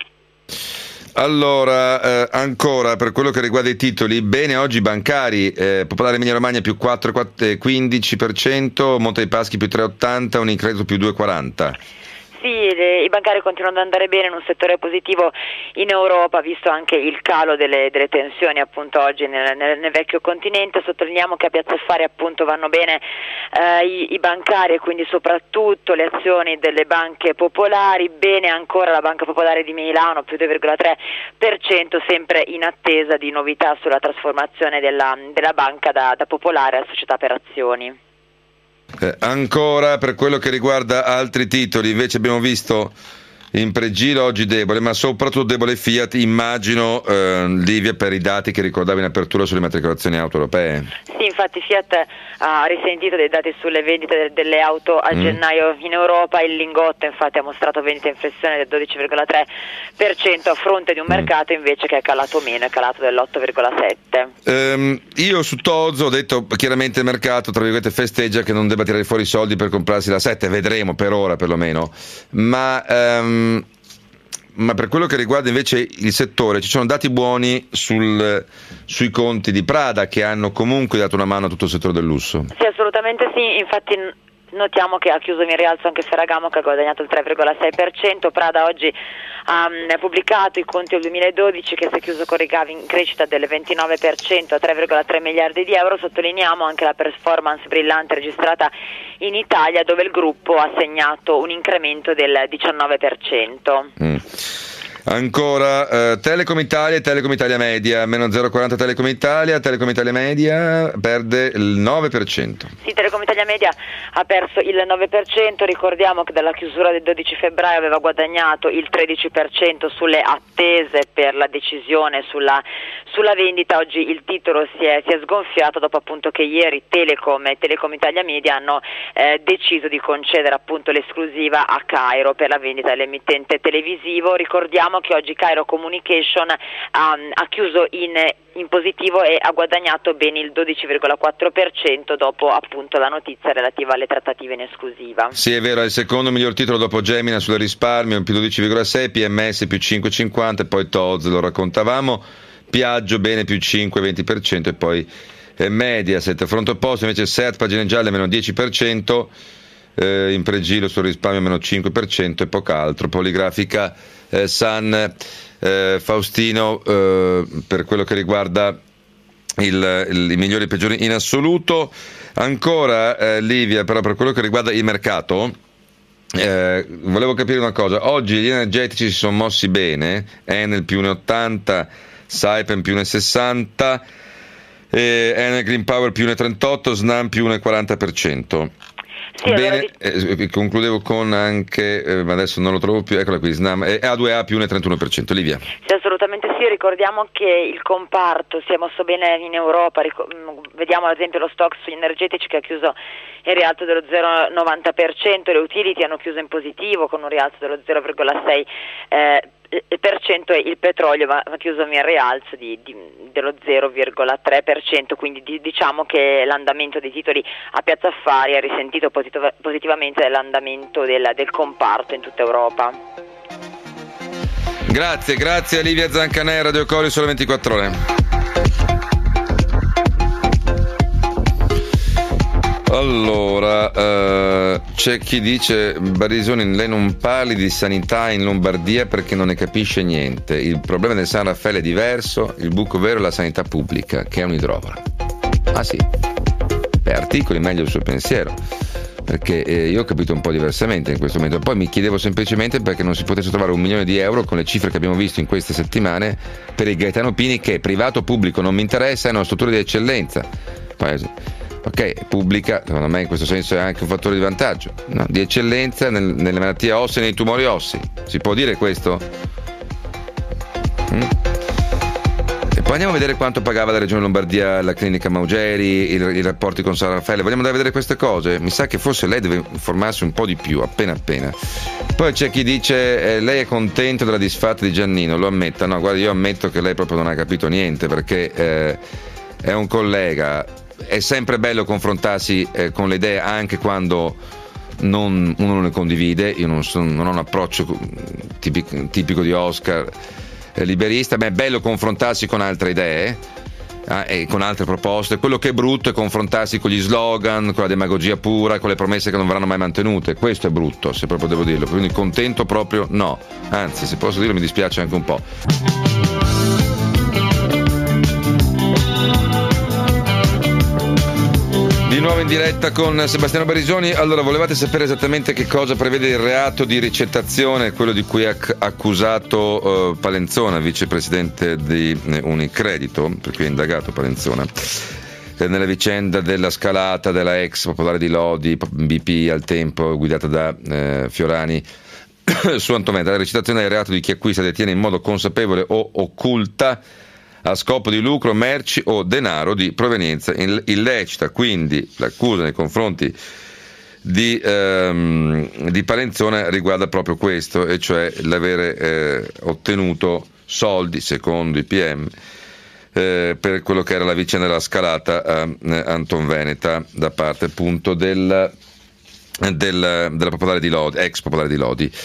Allora, eh, ancora per quello che riguarda i titoli, bene oggi bancari, eh, Popolare Emilia Romagna più quattro virgola quindici per cento, Monte dei Paschi più tre virgola ottanta, Unicredito più due virgola quaranta. Sì, le, i bancari continuano ad andare bene in un settore positivo in Europa, visto anche il calo delle, delle tensioni appunto oggi nel, nel, nel vecchio continente. Sottolineiamo che a Piazza Affari appunto vanno bene eh, i, i bancari e quindi soprattutto le azioni delle banche popolari, bene ancora la Banca Popolare di Milano più due virgola tre per cento, sempre in attesa di novità sulla trasformazione della, della banca da, da popolare a società per azioni. Eh, ancora per quello che riguarda altri titoli, invece abbiamo visto in pregilo oggi debole, ma soprattutto debole Fiat, immagino, eh, Livia, per i dati che ricordavi in apertura sulle matricolazioni auto europee. Sì, infatti Fiat ha risentito dei dati sulle vendite delle auto a mm. gennaio in Europa. Il lingotto infatti ha mostrato vendita in flessione del dodici virgola tre per cento a fronte di un mm. mercato invece che è calato meno, è calato dell'otto virgola sette per cento. Um, io su Tod's ho detto chiaramente il mercato, tra virgolette, festeggia che non debba tirare fuori i soldi per comprarsi la sette, vedremo per ora perlomeno, ma um, ma per quello che riguarda invece il settore ci sono dati buoni sul, sui conti di Prada, che hanno comunque dato una mano a tutto il settore del lusso. Sì, assolutamente sì, infatti notiamo che ha chiuso in rialzo anche Ferragamo, che ha guadagnato il tre virgola sei per cento. Prada oggi ha um, pubblicato i conti del duemiladodici, che si è chiuso con ricavi in crescita del ventinove per cento a tre virgola tre miliardi di euro. Sottolineiamo anche la performance brillante registrata in Italia, dove il gruppo ha segnato un incremento del diciannove per cento. Mm. Ancora eh, Telecom Italia e Telecom Italia Media, meno zero virgola quaranta Telecom Italia, Telecom Italia Media perde il nove per cento. Sì, Telecom Italia Media ha perso il nove per cento, ricordiamo che dalla chiusura del dodici febbraio aveva guadagnato il tredici per cento sulle attese per la decisione sulla, sulla vendita. Oggi il titolo si è, si è sgonfiato dopo appunto che ieri Telecom e Telecom Italia Media hanno eh, deciso di concedere appunto l'esclusiva a Cairo per la vendita dell'emittente televisivo. Ricordiamo che oggi Cairo Communication ha, ha chiuso in, in positivo e ha guadagnato ben il dodici virgola quattro per cento dopo appunto la notizia relativa alle trattative in esclusiva. Sì, è vero, è il secondo miglior titolo dopo Gemina sul risparmio, più dodici virgola sei, P M S più cinque virgola cinquanta, e poi Toz, lo raccontavamo, Piaggio bene più cinque virgola venti per cento, e poi eh, Mediaset. Fronte opposto invece Seat, pagine gialle, meno dieci per cento, eh, in pregilo sul risparmio meno cinque per cento e poco altro. Poligrafica eh, San eh, Faustino eh, per quello che riguarda il, il, i migliori e i peggiori in assoluto. Ancora eh, Livia, però per quello che riguarda il mercato, eh, volevo capire una cosa. Oggi gli energetici si sono mossi bene, Enel più uno virgola ottanta, Saipem più uno virgola sessanta, eh, Enel Green Power più uno virgola trentotto, Snam più uno virgola quaranta per cento. Sì, Bene, allora... eh, concludevo con anche, eh, ma adesso non lo trovo più, eccola qui, Snam, eh, A due A più uno virgola trentuno per cento. Livia. Sì, assolutamente sì, ricordiamo che il comparto si è mosso bene in Europa, Ric- vediamo ad esempio lo stock sugli energetici che ha chiuso in rialzo dello zero virgola novanta per cento, le utility hanno chiuso in positivo con un rialzo dello zero virgola sei per cento, eh, per cento, e il petrolio va, va chiuso in rialzo di, di, dello zero virgola tre per cento, quindi di, diciamo che l'andamento dei titoli a Piazza Affari ha risentito positiv- positivamente dell'andamento del, del comparto in tutta Europa. Grazie, grazie a Livia Zancanè, Radio Cori, Sole ventiquattro Ore. Allora, eh, c'è chi dice: Barisoni, lei non parli di sanità in Lombardia perché non ne capisce niente. Il problema del San Raffaele è diverso, il buco vero è la sanità pubblica, che è un idrovora. Ah sì? Beh, articoli meglio il suo pensiero, perché eh, io ho capito un po' diversamente in questo momento. Poi mi chiedevo semplicemente perché non si potesse trovare un milione di euro con le cifre che abbiamo visto in queste settimane per il Gaetano Pini, che privato o pubblico non mi interessa, è una struttura di eccellenza. Poi, ok, pubblica, secondo me in questo senso è anche un fattore di vantaggio, no? Di eccellenza nel, nelle malattie ossee e nei tumori ossei. Si può dire questo? Mm? E poi andiamo a vedere quanto pagava la Regione Lombardia la clinica Maugeri, i, i rapporti con San Raffaele. Vogliamo andare a vedere queste cose? Mi sa che forse lei deve informarsi un po' di più, appena appena. Poi c'è chi dice: eh, lei è contento della disfatta di Giannino, lo ammetta. No, guarda, io ammetto che lei proprio non ha capito niente, perché eh, è un collega. È sempre bello confrontarsi eh, con le idee anche quando non, uno non le condivide. Io non, sono, non ho un approccio tipico, tipico di Oscar eh, liberista, ma è bello confrontarsi con altre idee eh, e con altre proposte. Quello che è brutto è confrontarsi con gli slogan, con la demagogia pura, con le promesse che non verranno mai mantenute. Questo è brutto, se proprio devo dirlo. Quindi contento proprio no, anzi, se posso dirlo, mi dispiace anche un po'. Di nuovo in diretta con Sebastiano Barisoni. Allora, volevate sapere esattamente che cosa prevede il reato di ricettazione, quello di cui è accusato uh, Palenzona, vicepresidente di Unicredito, per cui è indagato Palenzona, eh, nella vicenda della scalata della ex Popolare di Lodi, B P al tempo, guidata da eh, Fiorani, su Antonveneta. La ricettazione è il reato di chi acquista e detiene in modo consapevole o occulta, a scopo di lucro, merci o denaro di provenienza illecita. Quindi l'accusa nei confronti di, ehm, di Palenzona riguarda proprio questo, e cioè l'avere eh, ottenuto soldi, secondo i P M, eh, per quello che era la vicenda della scalata a eh, Antonveneta da parte appunto del, del, della Popolare di Lodi, ex Popolare di Lodi.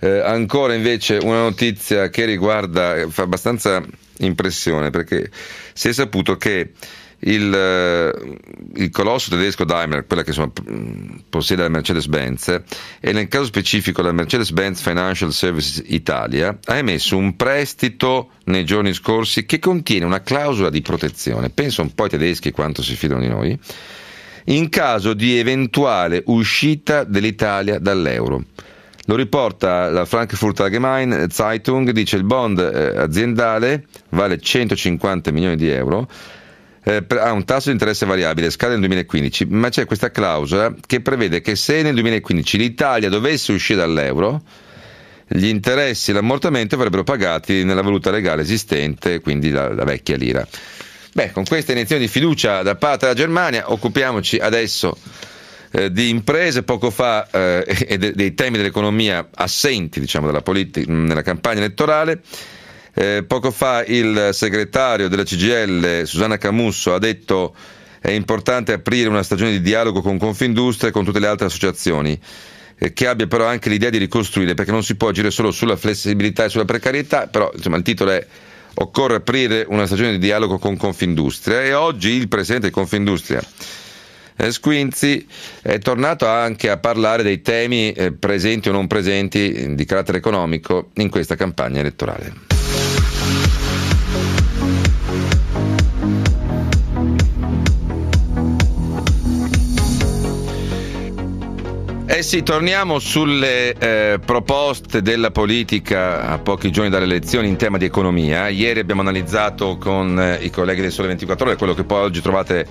Eh, ancora invece una notizia che riguarda, fa abbastanza impressione, perché si è saputo che il, il colosso tedesco Daimler, quella che insomma, possiede la Mercedes-Benz, e nel caso specifico la Mercedes-Benz Financial Services Italia, ha emesso un prestito nei giorni scorsi che contiene una clausola di protezione, penso un po' ai tedeschi quanto si fidano di noi, in caso di eventuale uscita dell'Italia dall'euro. Lo riporta la Frankfurter Allgemeine Zeitung, dice il bond eh, aziendale vale centocinquanta milioni di euro, eh, per, ha un tasso di interesse variabile, scade nel duemilaquindici, ma c'è questa clausola che prevede che se nel duemilaquindici l'Italia dovesse uscire dall'euro, gli interessi e l'ammortamento verrebbero pagati nella valuta legale esistente, quindi la, la vecchia lira. Beh, con questa iniezione di fiducia da parte della Germania occupiamoci adesso eh, di imprese. Poco fa eh, e de- dei temi dell'economia assenti, diciamo, dalla politica nella campagna elettorale. Eh, poco fa il segretario della C G I L, Susanna Camusso, ha detto è importante aprire una stagione di dialogo con Confindustria e con tutte le altre associazioni, eh, che abbia però anche l'idea di ricostruire, perché non si può agire solo sulla flessibilità e sulla precarietà, però insomma il titolo è occorre aprire una stagione di dialogo con Confindustria. E oggi il presidente di Confindustria, eh, Squinzi, è tornato anche a parlare dei temi eh, presenti o non presenti eh, di carattere economico in questa campagna elettorale. Eh sì, torniamo sulle eh, proposte della politica a pochi giorni dalle elezioni in tema di economia. Ieri abbiamo analizzato con eh, i colleghi del Sole ventiquattro Ore quello che poi oggi trovate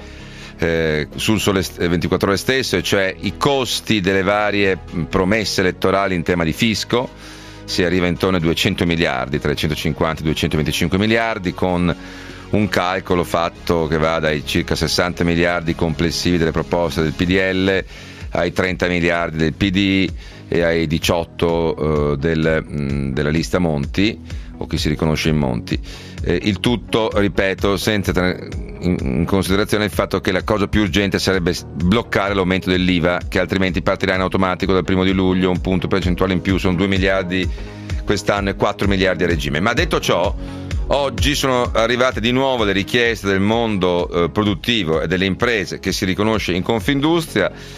eh, sul Sole ventiquattro Ore stesso, e cioè i costi delle varie promesse elettorali in tema di fisco. Si arriva intorno ai duecento miliardi, tra i centocinquanta e i duecentoventicinque miliardi, con un calcolo fatto che va dai circa sessanta miliardi complessivi delle proposte del P D L ai trenta miliardi del P D e ai diciotto uh, del, mh, della lista Monti, o chi si riconosce in Monti. Eh, il tutto, ripeto, senza tenere in, in considerazione il fatto che la cosa più urgente sarebbe bloccare l'aumento dell'I V A, che altrimenti partirà in automatico dal primo di luglio, un punto percentuale in più, sono due miliardi quest'anno e quattro miliardi a regime. Ma detto ciò, oggi sono arrivate di nuovo le richieste del mondo eh, produttivo e delle imprese che si riconosce in Confindustria.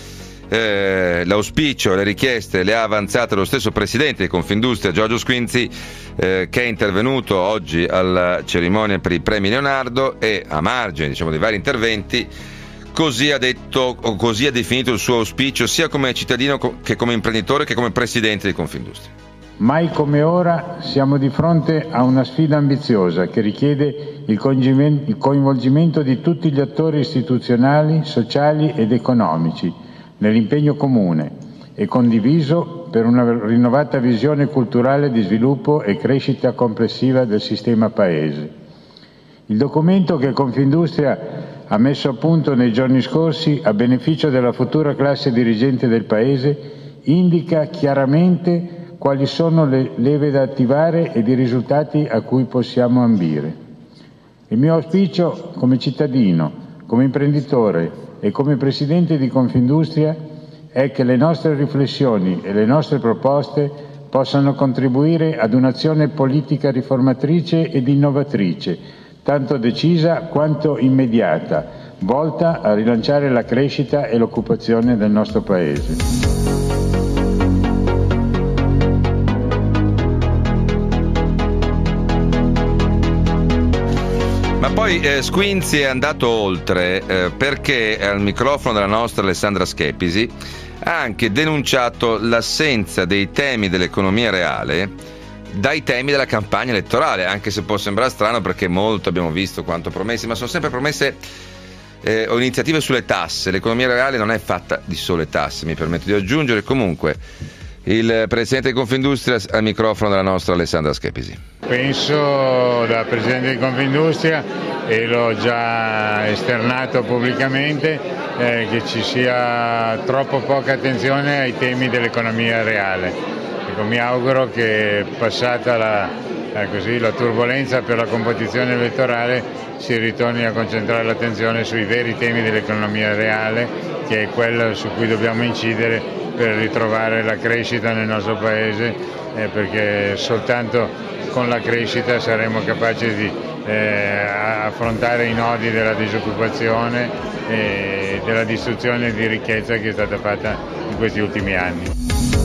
Eh, l'auspicio e le richieste le ha avanzate lo stesso presidente di Confindustria, Giorgio Squinzi, eh, che è intervenuto oggi alla cerimonia per i premi Leonardo, e a margine, diciamo, dei vari interventi così ha detto, o così ha definito il suo auspicio sia come cittadino che come imprenditore che come presidente di Confindustria. Mai come ora siamo di fronte a una sfida ambiziosa che richiede il coinvolgimento di tutti gli attori istituzionali, sociali ed economici nell'impegno comune e condiviso per una rinnovata visione culturale di sviluppo e crescita complessiva del sistema Paese. Il documento che Confindustria ha messo a punto nei giorni scorsi a beneficio della futura classe dirigente del Paese indica chiaramente quali sono le leve da attivare ed i risultati a cui possiamo ambire. Il mio auspicio come cittadino, come imprenditore e come Presidente di Confindustria è che le nostre riflessioni e le nostre proposte possano contribuire ad un'azione politica riformatrice ed innovatrice, tanto decisa quanto immediata, volta a rilanciare la crescita e l'occupazione del nostro Paese. Ma poi eh, Squinzi è andato oltre eh, perché al microfono della nostra Alessandra Schepisi ha anche denunciato l'assenza dei temi dell'economia reale dai temi della campagna elettorale, anche se può sembrare strano perché molto abbiamo visto quanto promesse, ma sono sempre promesse eh, o iniziative sulle tasse. L'economia reale non è fatta di sole tasse, mi permetto di aggiungere. Comunque il Presidente di Confindustria al microfono della nostra Alessandra Schepisi. Penso da Presidente di Confindustria, e l'ho già esternato pubblicamente, eh, che ci sia troppo poca attenzione ai temi dell'economia reale. Ecco, mi auguro che passata la, eh, così, la turbolenza per la competizione elettorale si ritorni a concentrare l'attenzione sui veri temi dell'economia reale, che è quello su cui dobbiamo incidere per ritrovare la crescita nel nostro paese, eh, perché soltanto con la crescita saremo capaci di eh, affrontare i nodi della disoccupazione e della distruzione di ricchezza che è stata fatta in questi ultimi anni.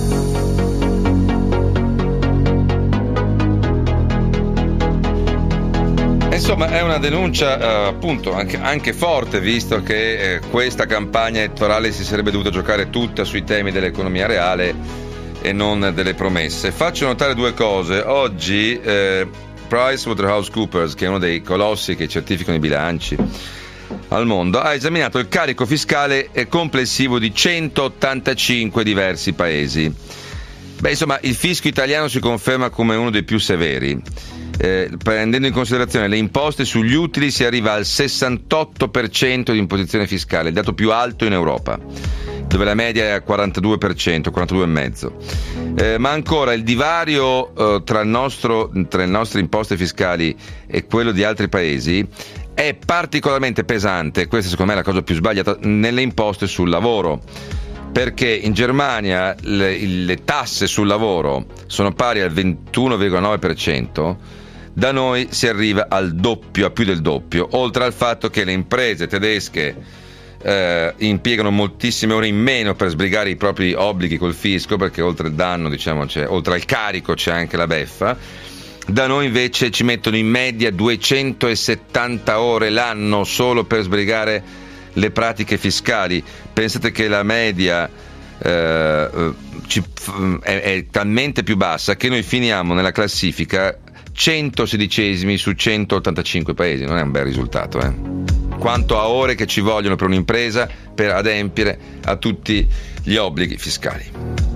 Insomma, è una denuncia eh, appunto anche, anche forte, visto che eh, questa campagna elettorale si sarebbe dovuta giocare tutta sui temi dell'economia reale e non delle promesse. Faccio notare due cose. Oggi eh, PricewaterhouseCoopers, che è uno dei colossi che certificano i bilanci al mondo, ha esaminato il carico fiscale complessivo di centottantacinque diversi paesi. Beh, insomma, il fisco italiano si conferma come uno dei più severi. Eh, prendendo in considerazione le imposte sugli utili si arriva al sessantotto per cento di imposizione fiscale, il dato più alto in Europa, dove la media è al quarantadue per cento, quarantadue virgola cinque per cento. Eh, ma ancora il divario eh, tra, il nostro, tra le nostre imposte fiscali e quello di altri paesi è particolarmente pesante, questa secondo me è la cosa più sbagliata, nelle imposte sul lavoro. Perché in Germania le, le tasse sul lavoro sono pari al ventuno virgola nove per cento, da noi si arriva al doppio, a più del doppio, oltre al fatto che le imprese tedesche eh, impiegano moltissime ore in meno per sbrigare i propri obblighi col fisco, perché oltre il danno, diciamo, c'è, oltre al carico c'è anche la beffa. Da noi invece ci mettono in media duecentosettanta ore l'anno solo per sbrigare le pratiche fiscali. Pensate che la media eh, ci, è, è talmente più bassa che noi finiamo nella classifica centosedicesimi su centottantacinque paesi. Non è un bel risultato, eh? Quanto a ore che ci vogliono per un'impresa per adempiere a tutti gli obblighi fiscali.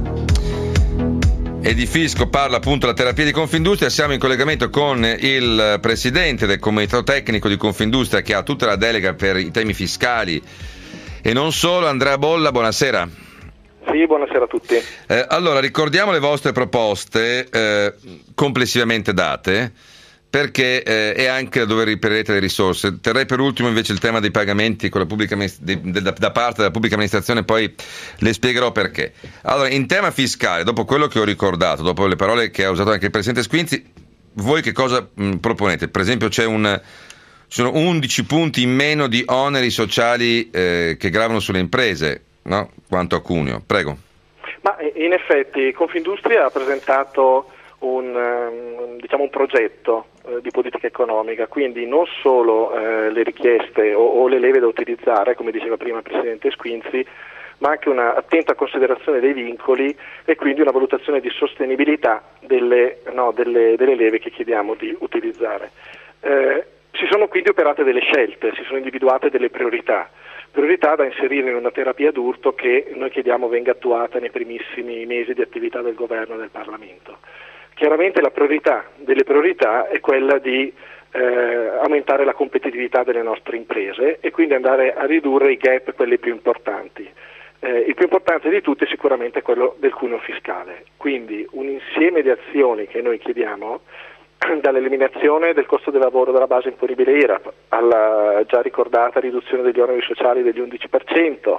E di fisco parla appunto la terapia di Confindustria. Siamo in collegamento con il presidente del comitato tecnico di Confindustria, che ha tutta la delega per i temi fiscali e non solo, Andrea Bolla. Buonasera. Sì, buonasera a tutti. Eh, allora, ricordiamo le vostre proposte eh, complessivamente date, perché eh, è anche dove reperirete le risorse. Terrei per ultimo invece il tema dei pagamenti con la pubblica, di, de, da parte della pubblica amministrazione, poi le spiegherò perché. Allora, in tema fiscale, dopo quello che ho ricordato, dopo le parole che ha usato anche il Presidente Squinzi, voi che cosa mh, proponete? Per esempio c'è un, ci sono undici punti in meno di oneri sociali eh, che gravano sulle imprese, no? Quanto a cuneo. Prego. Ma in effetti Confindustria ha presentato un, diciamo un progetto eh, di politica economica, quindi non solo eh, le richieste o, o le leve da utilizzare, come diceva prima il Presidente Squinzi, ma anche una attenta considerazione dei vincoli e quindi una valutazione di sostenibilità delle, no, delle, delle leve che chiediamo di utilizzare. Eh, si sono quindi operate delle scelte, si sono individuate delle priorità. Priorità da inserire in una terapia d'urto che noi chiediamo venga attuata nei primissimi mesi di attività del Governo e del Parlamento. Chiaramente la priorità delle priorità è quella di eh, aumentare la competitività delle nostre imprese e quindi andare a ridurre i gap, quelli più importanti. Eh, il più importante di tutti è sicuramente quello del cuneo fiscale, quindi un insieme di azioni che noi chiediamo, dall'eliminazione del costo del lavoro dalla base imponibile I R A P, alla già ricordata riduzione degli oneri sociali degli undici per cento,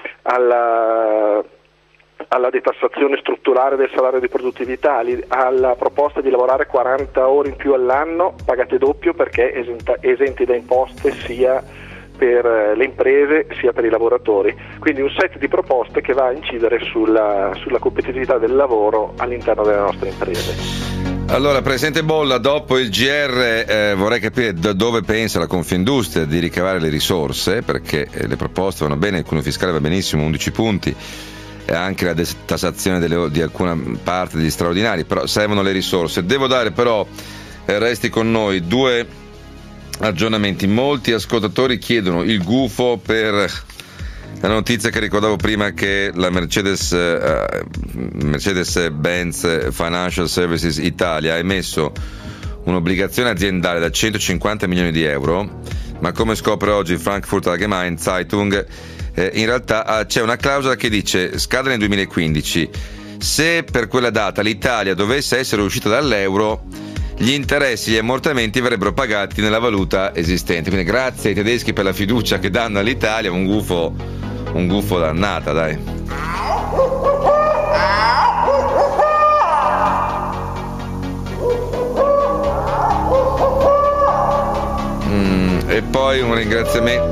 alla, alla detassazione strutturale del salario di produttività, alla proposta di lavorare quaranta ore in più all'anno pagate doppio perché esenta, esenti da imposte sia per le imprese sia per i lavoratori. Quindi un set di proposte che va a incidere sulla, sulla competitività del lavoro all'interno delle nostre imprese. Allora, Presidente Bolla, dopo il G R eh, vorrei capire da dove pensa la Confindustria di ricavare le risorse, perché eh, le proposte vanno bene, il cuneo fiscale va benissimo, undici punti, e anche la detassazione delle, di alcuna parte degli straordinari, però servono le risorse. Devo dare però, eh, resti con noi, due aggiornamenti. Molti ascoltatori chiedono il gufo per la notizia che ricordavo prima, che la Mercedes uh, Mercedes-Benz Financial Services Italia ha emesso un'obbligazione aziendale da centocinquanta milioni di euro, ma come scopre oggi Frankfurt Allgemeine Zeitung, eh, in realtà ah, c'è una clausola che dice scade nel duemilaquindici. Se per quella data l'Italia dovesse essere uscita dall'euro, gli interessi e gli ammortamenti verrebbero pagati nella valuta esistente. Quindi grazie ai tedeschi per la fiducia che danno all'Italia, un gufo un gufo dannata, dai. e poi un ringraziamento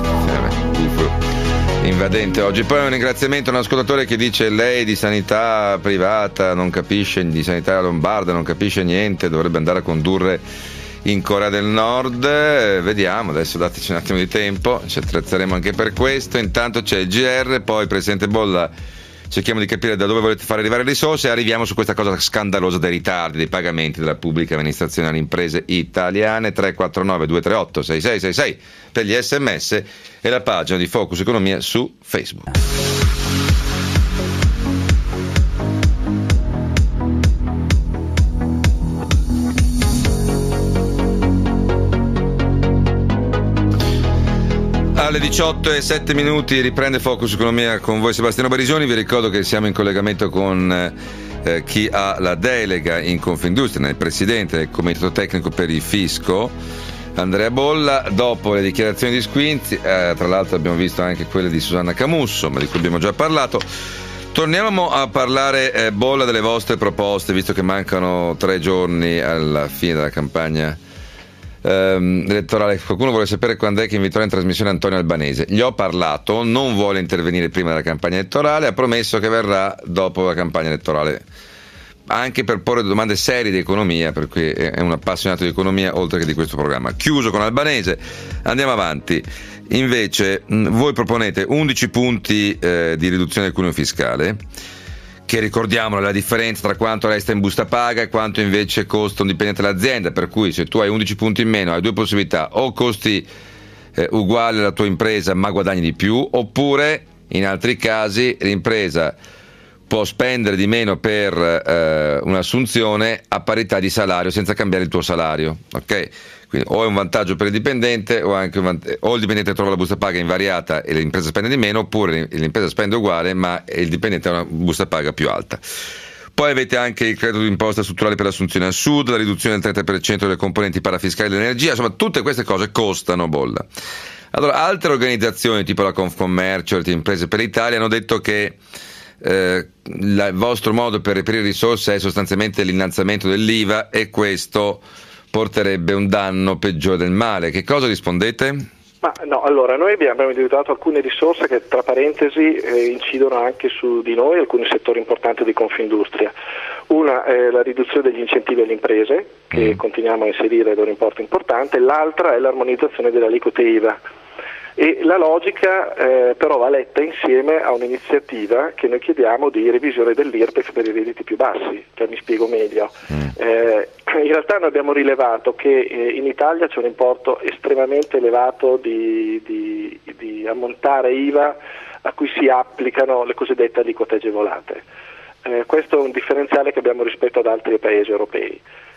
invadente oggi, poi un ringraziamento a un ascoltatore che dice: lei di sanità privata non capisce, di sanità lombarda non capisce niente, dovrebbe andare a condurre in Corea del Nord. Eh, vediamo, adesso dateci un attimo di tempo, ci attrezzeremo anche per questo. Intanto c'è il G R, poi Presidente Bolla, cerchiamo di capire da dove volete fare arrivare risorse e arriviamo su questa cosa scandalosa dei ritardi dei pagamenti della pubblica amministrazione alle imprese italiane. Tre quattro nove due tre otto sei sei sei sei per gli sms e la pagina di Focus Economia su Facebook. Alle diciotto e sette minuti riprende Focus Economia con voi Sebastiano Barisoni. Vi ricordo che siamo in collegamento con eh, chi ha la delega in Confindustria, il presidente del comitato tecnico per il fisco, Andrea Bolla. Dopo le dichiarazioni di Squinzi, eh, tra l'altro abbiamo visto anche quelle di Susanna Camusso, ma di cui abbiamo già parlato. Torniamo a parlare, eh, Bolla, delle vostre proposte, visto che mancano tre giorni alla fine della campagna ehm, elettorale. Qualcuno vuole sapere quando è che inviterò in trasmissione Antonio Albanese. Gli ho parlato, non vuole intervenire prima della campagna elettorale, ha promesso che verrà dopo la campagna elettorale, anche per porre domande serie di economia, per cui è un appassionato di economia oltre che di questo programma. Chiuso con Albanese, andiamo avanti. Invece mh, voi proponete undici punti eh, di riduzione del cuneo fiscale, che ricordiamo è la differenza tra quanto resta in busta paga e quanto invece costa un dipendente dell'azienda, per cui se tu hai undici punti in meno hai due possibilità: o costi eh, uguali alla tua impresa ma guadagni di più, oppure in altri casi l'impresa può spendere di meno per eh, un'assunzione a parità di salario senza cambiare il tuo salario, ok? Quindi o è un vantaggio per il dipendente o anche un vant- o il dipendente trova la busta paga invariata e l'impresa spende di meno, oppure l'impresa spende uguale ma il dipendente ha una busta paga più alta. Poi avete anche il credito d'imposta strutturale per l'assunzione al sud, la riduzione del trenta per cento delle componenti parafiscali dell'energia, insomma tutte queste cose costano, Bolla. Allora, altre organizzazioni tipo la Confcommercio e le Imprese per l'Italia hanno detto che Eh, la, il vostro modo per reperire risorse è sostanzialmente l'innalzamento dell'I V A e questo porterebbe un danno peggiore del male. Che cosa rispondete? Ma no, allora noi abbiamo individuato alcune risorse che tra parentesi eh, incidono anche su di noi, alcuni settori importanti di Confindustria. Una è la riduzione degli incentivi alle imprese, che mm. continuiamo a inserire da un importo importante, l'altra è l'armonizzazione delle aliquote I V A. E la logica eh, però va letta insieme a un'iniziativa che noi chiediamo di revisione dell'I R P E F per i redditi più bassi, cioè mi spiego meglio. Mm. Eh, in realtà noi abbiamo rilevato che eh, in Italia c'è un importo estremamente elevato di, di, di ammontare I V A a cui si applicano le cosiddette aliquote agevolate. Eh, questo è un differenziale che abbiamo rispetto ad altri paesi europei.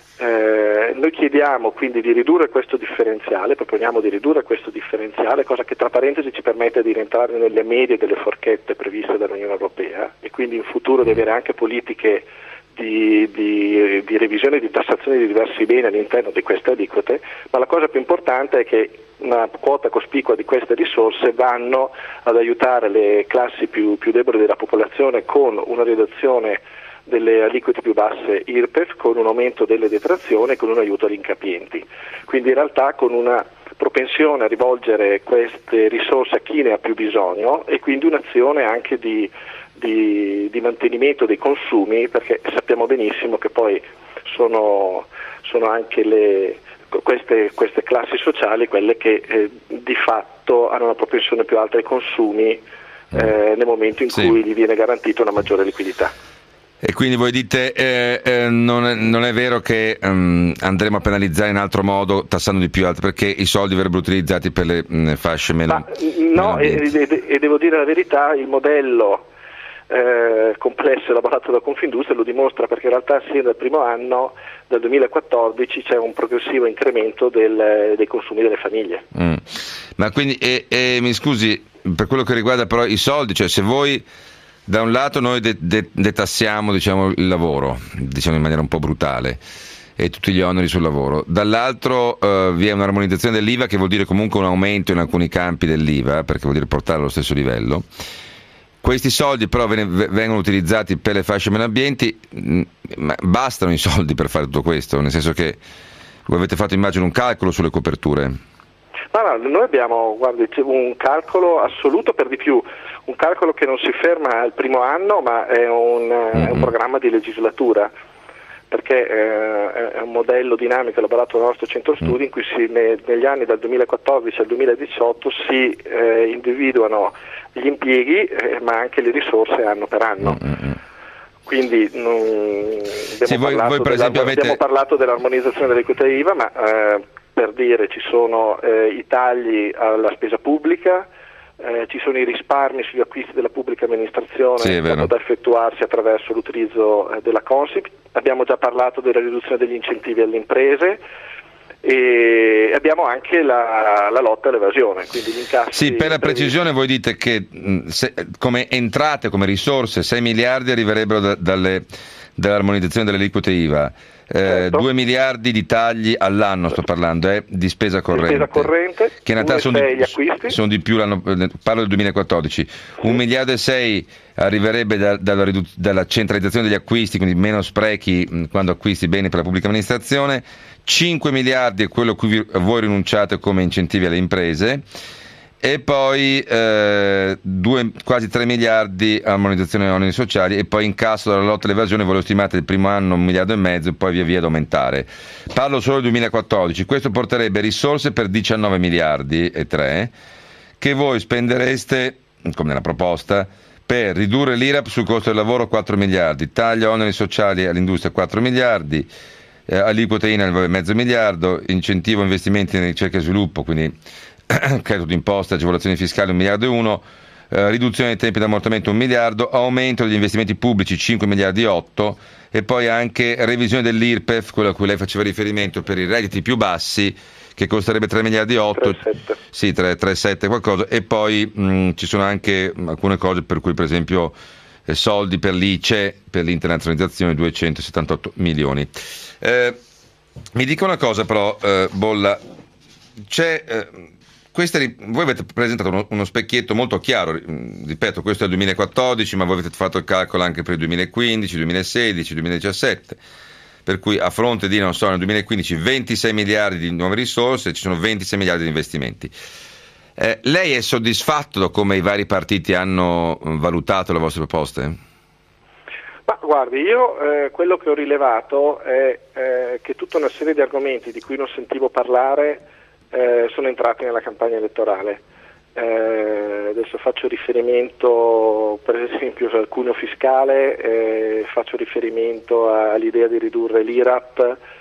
Eh, noi chiediamo quindi di ridurre questo differenziale, proponiamo di ridurre questo differenziale, cosa che tra parentesi ci permette di rientrare nelle medie delle forchette previste dall'Unione Europea e quindi in futuro di avere anche politiche di, di, di revisione e di tassazione di diversi beni all'interno di queste aliquote, ma la cosa più importante è che una quota cospicua di queste risorse vanno ad aiutare le classi più, più deboli della popolazione con una riduzione delle aliquote più basse I R P E F, con un aumento delle detrazioni e con un aiuto agli incapienti. Quindi in realtà con una propensione a rivolgere queste risorse a chi ne ha più bisogno e quindi un'azione anche di, di, di mantenimento dei consumi, perché sappiamo benissimo che poi sono, sono anche le, queste, queste classi sociali quelle che eh, di fatto hanno una propensione più alta ai consumi eh, nel momento in sì. cui gli viene garantita una maggiore liquidità. E quindi voi dite eh, eh, non, è, non è vero che um, andremo a penalizzare in altro modo tassando di più alto, perché i soldi verrebbero utilizzati per le mh, fasce meno. Ma, no, e, e, e devo dire la verità, il modello eh, complesso elaborato da Confindustria lo dimostra, perché in realtà sin dal primo anno del duemilaquattordici c'è un progressivo incremento del, dei consumi delle famiglie. Mm. Ma quindi e, e, mi scusi, per quello che riguarda però i soldi, cioè se voi da un lato noi de- de- detassiamo diciamo, il lavoro, diciamo in maniera un po' brutale, e tutti gli oneri sul lavoro, dall'altro uh, vi è un'armonizzazione dell'I V A che vuol dire comunque un aumento in alcuni campi dell'I V A, perché vuol dire portarlo allo stesso livello. Questi soldi però ven- vengono utilizzati per le fasce meno abbienti, mh, ma bastano i soldi per fare tutto questo? Nel senso che voi avete fatto immagino un calcolo sulle coperture? Ma no, noi abbiamo, guardi, un calcolo assoluto, per di più, un calcolo che non si ferma al primo anno, ma è un, mm-hmm. è un programma di legislatura, perché eh, è un modello dinamico elaborato dal nostro centro studi in cui si, ne, negli anni dal duemilaquattordici al duemiladiciotto si eh, individuano gli impieghi, eh, ma anche le risorse anno per anno. Mm-hmm. Quindi non, abbiamo, sì, voi, voi per esempio avete... abbiamo parlato dell'armonizzazione dell'aliquota I V A, ma eh, per dire ci sono eh, i tagli alla spesa pubblica, eh, ci sono i risparmi sugli acquisti della pubblica amministrazione, sì, da effettuarsi attraverso l'utilizzo eh, della Consip. Abbiamo già parlato della riduzione degli incentivi alle imprese e abbiamo anche la, la lotta all'evasione, quindi gli incassi. Sì, per la precisione voi dite che se, come entrate, come risorse, sei miliardi arriverebbero da, dalle, dall'armonizzazione delle aliquote I V A. Eh, certo. due miliardi di tagli all'anno, sto parlando, eh, di spesa corrente, spesa corrente che in realtà sono di, acquisti. sono di più, l'anno, parlo del duemilaquattordici, sì. Un miliardo e sei arriverebbe da, dalla, ridu- dalla centralizzazione degli acquisti, quindi meno sprechi mh, quando acquisti beni per la pubblica amministrazione, cinque miliardi è quello a cui vi, voi rinunciate come incentivi alle imprese, e poi eh, due, quasi tre miliardi armonizzazione dei oneri sociali, e poi incasso dalla lotta all'evasione voi lo stimate il primo anno un miliardo e mezzo e poi via via ad aumentare. Parlo solo del duemilaquattordici, questo porterebbe risorse per diciannove miliardi e tre che voi spendereste, come nella proposta, per ridurre l'I R A P sul costo del lavoro quattro miliardi, taglia oneri sociali all'industria quattro miliardi, eh, aliquota I N A L mezzo miliardo, incentivo investimenti in ricerca e sviluppo, quindi credito d'imposta, agevolazioni fiscali un miliardo e uno, eh, riduzione dei tempi di ammortamento un miliardo, aumento degli investimenti pubblici cinque miliardi e otto, e poi anche revisione dell'I R P E F, quello a cui lei faceva riferimento per i redditi più bassi, che costerebbe tre miliardi e otto, sì, tre virgola sette qualcosa, e poi mh, ci sono anche alcune cose per cui, per esempio, eh, soldi per l'I C E, per l'internazionalizzazione, duecentosettantotto milioni. Eh, mi dica una cosa però, eh, Bolla, c'è... Eh, Queste, voi avete presentato uno, uno specchietto molto chiaro, ripeto, questo è il duemilaquattordici, ma voi avete fatto il calcolo anche per il duemilaquindici, duemilasedici, duemiladiciassette, per cui a fronte di, non so, nel duemilaquindici ventisei miliardi di nuove risorse, ci sono ventisei miliardi di investimenti. Eh, lei è soddisfatto da come i vari partiti hanno valutato le vostre proposte? Ma guardi, io eh, quello che ho rilevato è eh, che tutta una serie di argomenti di cui non sentivo parlare Eh, sono entrati nella campagna elettorale. Eh, adesso faccio riferimento per esempio al cuneo fiscale, eh, faccio riferimento all'idea di ridurre l'I R A P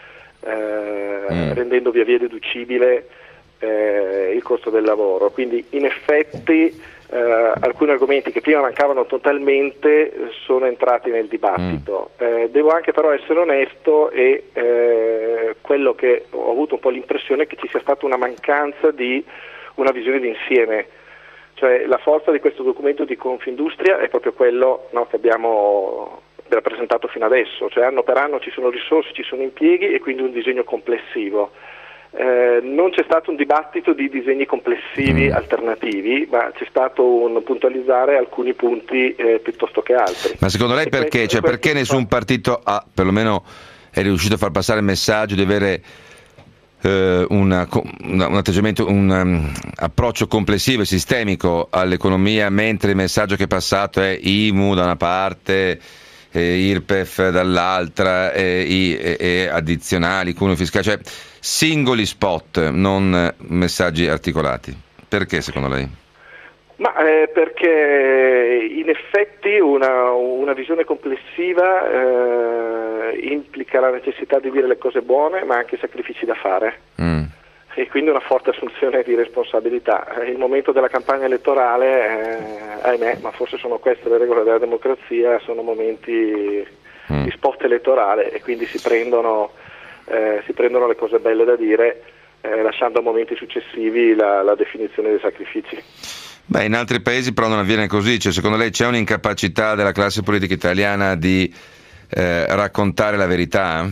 eh, mm. rendendo via via deducibile eh, il costo del lavoro. Quindi in effetti eh, alcuni argomenti che prima mancavano totalmente sono entrati nel dibattito. Mm. Eh, devo anche però essere onesto e eh, quello che ho avuto un po' l'impressione è che ci sia stata una mancanza di una visione d'insieme. Cioè la forza di questo documento di Confindustria è proprio quello, no, che abbiamo rappresentato fino adesso, cioè anno per anno ci sono risorse, ci sono impieghi e quindi un disegno complessivo. Eh, non c'è stato un dibattito di disegni complessivi mm. alternativi, ma c'è stato un puntualizzare alcuni punti eh, piuttosto che altri. Ma secondo lei e perché? Questo, cioè, perché nessun partito ha, perlomeno è riuscito a far passare il messaggio di avere eh, una, una, un atteggiamento, un um, approccio complessivo e sistemico all'economia, mentre il messaggio che è passato è I M U da una parte, eh, I R P E F dall'altra, eh, i, e, e addizionali, cuneo fiscale, cioè singoli spot, non messaggi articolati. Perché secondo lei? Ma eh, perché in effetti una, una visione complessiva eh, implica la necessità di dire le cose buone, ma anche sacrifici da fare. Mm. E quindi una forte assunzione di responsabilità. Il momento della campagna elettorale, eh, ahimè, ma forse sono queste le regole della democrazia, sono momenti mm. di spot elettorale e quindi si prendono Eh, si prendono le cose belle da dire, eh, lasciando a momenti successivi la, la definizione dei sacrifici. Beh, in altri paesi però non avviene così, cioè, secondo lei c'è un'incapacità della classe politica italiana di eh, raccontare la verità?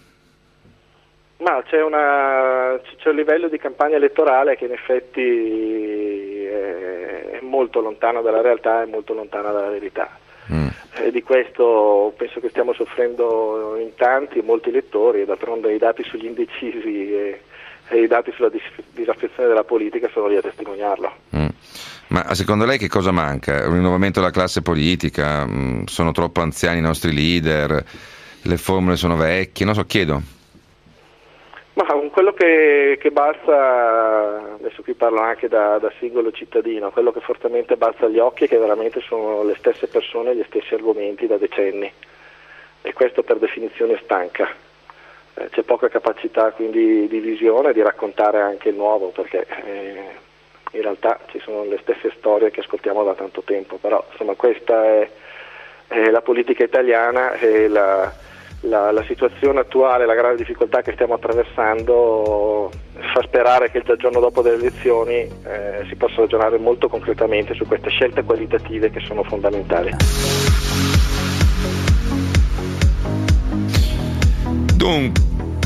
Ma c'è, una, c'è un livello di campagna elettorale che in effetti è, è molto lontano dalla realtà, è molto lontano dalla verità. Mm. E di questo penso che stiamo soffrendo in tanti, molti lettori, e d'altronde i dati sugli indecisi e, e i dati sulla dis- disaffezione della politica sono lì a testimoniarlo. Mm. Ma secondo lei che cosa manca? Un rinnovamento della classe politica? Mm, sono troppo anziani i nostri leader? Le formule sono vecchie? Non so, chiedo. Ma quello che, che balza, adesso qui parlo anche da, da singolo cittadino, quello che fortemente balza agli occhi è che veramente sono le stesse persone, gli stessi argomenti da decenni, e questo per definizione stanca. Eh, c'è poca capacità quindi di visione, di raccontare anche il nuovo, perché eh, in realtà ci sono le stesse storie che ascoltiamo da tanto tempo, però insomma questa è, è la politica italiana e la... La, la situazione attuale, la grave difficoltà che stiamo attraversando fa sperare che il giorno dopo delle elezioni eh, si possa ragionare molto concretamente su queste scelte qualitative che sono fondamentali. Dunque,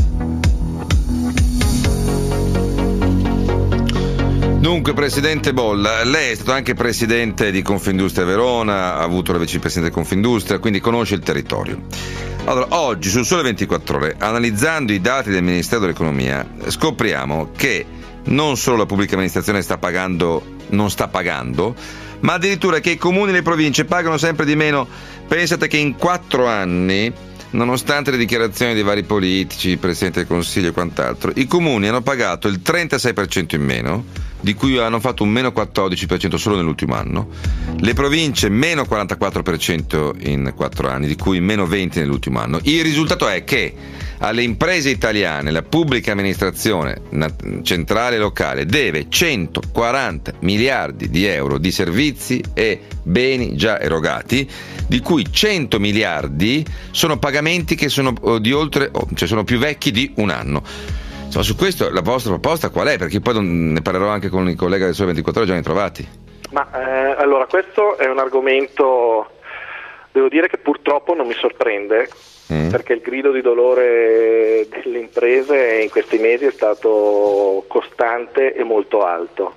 Dunque, Presidente Bolla, lei è stato anche Presidente di Confindustria Verona, ha avuto la Vicepresidente di Confindustria, quindi conosce il territorio. Allora, oggi sul Sole ventiquattro Ore, analizzando i dati del Ministero dell'Economia, scopriamo che non solo la pubblica amministrazione sta pagando, non sta pagando, ma addirittura che i comuni e le province pagano sempre di meno. Pensate che in quattro anni, nonostante le dichiarazioni dei vari politici, Presidente del Consiglio e quant'altro, i comuni hanno pagato il trentasei per cento in meno, di cui hanno fatto un meno quattordici per cento solo nell'ultimo anno, le province meno quarantaquattro per cento in quattro anni, di cui meno venti per cento nell'ultimo anno. Il risultato è che alle imprese italiane la pubblica amministrazione centrale e locale deve centoquaranta miliardi di euro di servizi e beni già erogati, di cui cento miliardi sono pagamenti che sono di oltre, cioè sono più vecchi di un anno. Insomma, su questo la vostra proposta qual è? Perché poi ne parlerò anche con il collega del Sole ventiquattro Ore, già ne trovati. Ma eh, allora questo è un argomento, devo dire che purtroppo non mi sorprende, mm. perché il grido di dolore delle imprese in questi mesi è stato costante e molto alto.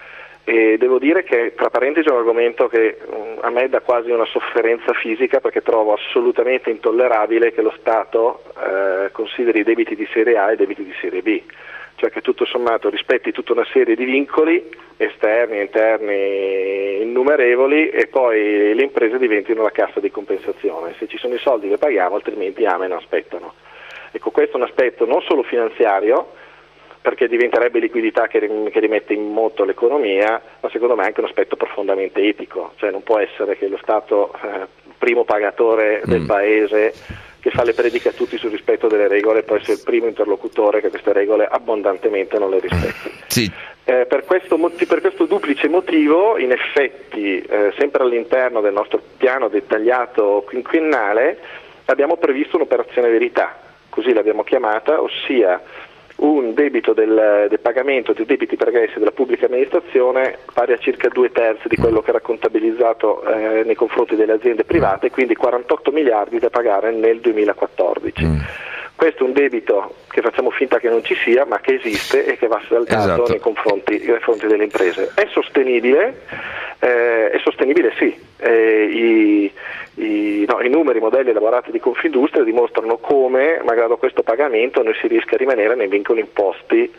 E devo dire che, tra parentesi, è un argomento che um, a me dà quasi una sofferenza fisica, perché trovo assolutamente intollerabile che lo Stato eh, consideri i debiti di serie A e i debiti di serie B, cioè che tutto sommato rispetti tutta una serie di vincoli esterni e interni innumerevoli e poi le imprese diventino la cassa di compensazione. Se ci sono i soldi le paghiamo, altrimenti amen, aspettano. Ecco, questo è un aspetto non solo finanziario, perché diventerebbe liquidità che, che rimette in moto l'economia, ma secondo me è anche un aspetto profondamente etico, cioè non può essere che lo Stato, eh, primo pagatore del mm. paese, che fa le prediche a tutti sul rispetto delle regole, poi sia il primo interlocutore che queste regole abbondantemente non le rispetti. Sì. Eh, per, questo, per questo duplice motivo, in effetti, eh, sempre all'interno del nostro piano dettagliato quinquennale, abbiamo previsto un'operazione verità, così l'abbiamo chiamata, ossia un debito del, del pagamento dei debiti pregressi della pubblica amministrazione pari a circa due terzi di quello che era contabilizzato eh, nei confronti delle aziende private, quindi quarantotto miliardi da pagare nel duemilaquattordici. Mm. Questo è un debito che facciamo finta che non ci sia, ma che esiste e che va saltato esatto. nei, confronti, nei confronti delle imprese. È sostenibile? Eh, è sostenibile sì. Eh, i, i, no, i numeri, i modelli elaborati di Confindustria dimostrano come, malgrado questo pagamento, noi si riesca a rimanere nei vincoli imposti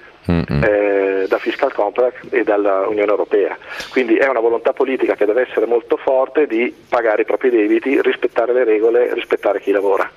eh, da Fiscal Compact e dall'Unione Europea. Quindi è una volontà politica che deve essere molto forte di pagare i propri debiti, rispettare le regole, rispettare chi lavora.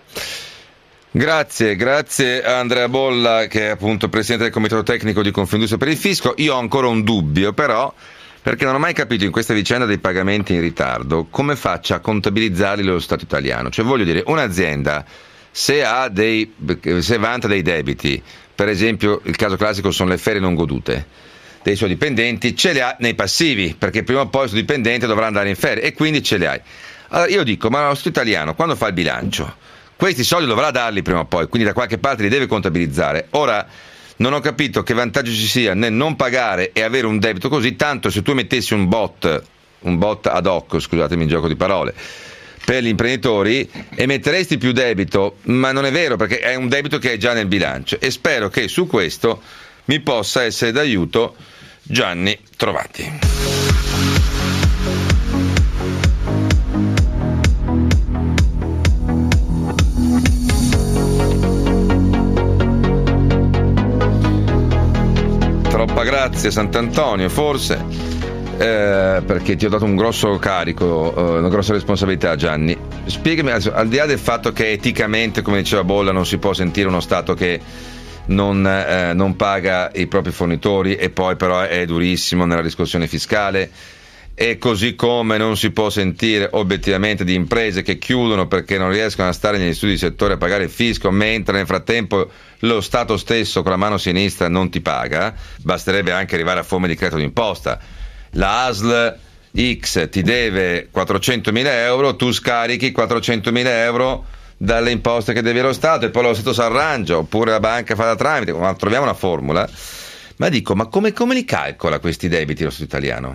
Grazie, grazie a Andrea Bolla, che è appunto Presidente del Comitato Tecnico di Confindustria per il Fisco. Io ho ancora un dubbio però, perché non ho mai capito in questa vicenda dei pagamenti in ritardo come faccia a contabilizzarli lo Stato italiano. Cioè, voglio dire, un'azienda se ha dei se vanta dei debiti, per esempio il caso classico sono le ferie non godute dei suoi dipendenti, ce le ha nei passivi, perché prima o poi il suo dipendente dovrà andare in ferie e quindi ce le hai. Allora io dico, ma lo Stato italiano quando fa il bilancio questi soldi dovrà darli prima o poi, quindi da qualche parte li deve contabilizzare. Ora non ho capito che vantaggio ci sia nel non pagare e avere un debito così, tanto se tu mettessi un bot, un bot ad hoc, scusatemi il gioco di parole, per gli imprenditori, emetteresti più debito, ma non è vero, perché è un debito che è già nel bilancio, e spero che su questo mi possa essere d'aiuto Gianni Trovati. grazie Sant'Antonio, forse, eh, perché ti ho dato un grosso carico, eh, una grossa responsabilità, Gianni. Spiegami, al di là del fatto che eticamente, come diceva Bolla, non si può sentire uno Stato che non, eh, non paga i propri fornitori e poi però è durissimo nella riscossione fiscale, e così come non si può sentire obiettivamente di imprese che chiudono perché non riescono a stare negli studi di settore a pagare il fisco, mentre nel frattempo lo Stato stesso con la mano sinistra non ti paga. Basterebbe anche arrivare a forme di credito d'imposta. La A S L X ti deve quattrocentomila euro, tu scarichi quattrocentomila euro dalle imposte che devi allo Stato e poi lo Stato si arrangia, oppure la banca fa da tramite, ma troviamo una formula. Ma dico, ma come, come li calcola questi debiti lo Stato italiano?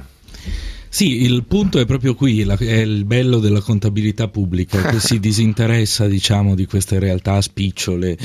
Sì, il punto è proprio qui, la, è il bello della contabilità pubblica, che si disinteressa, diciamo, di queste realtà spicciole,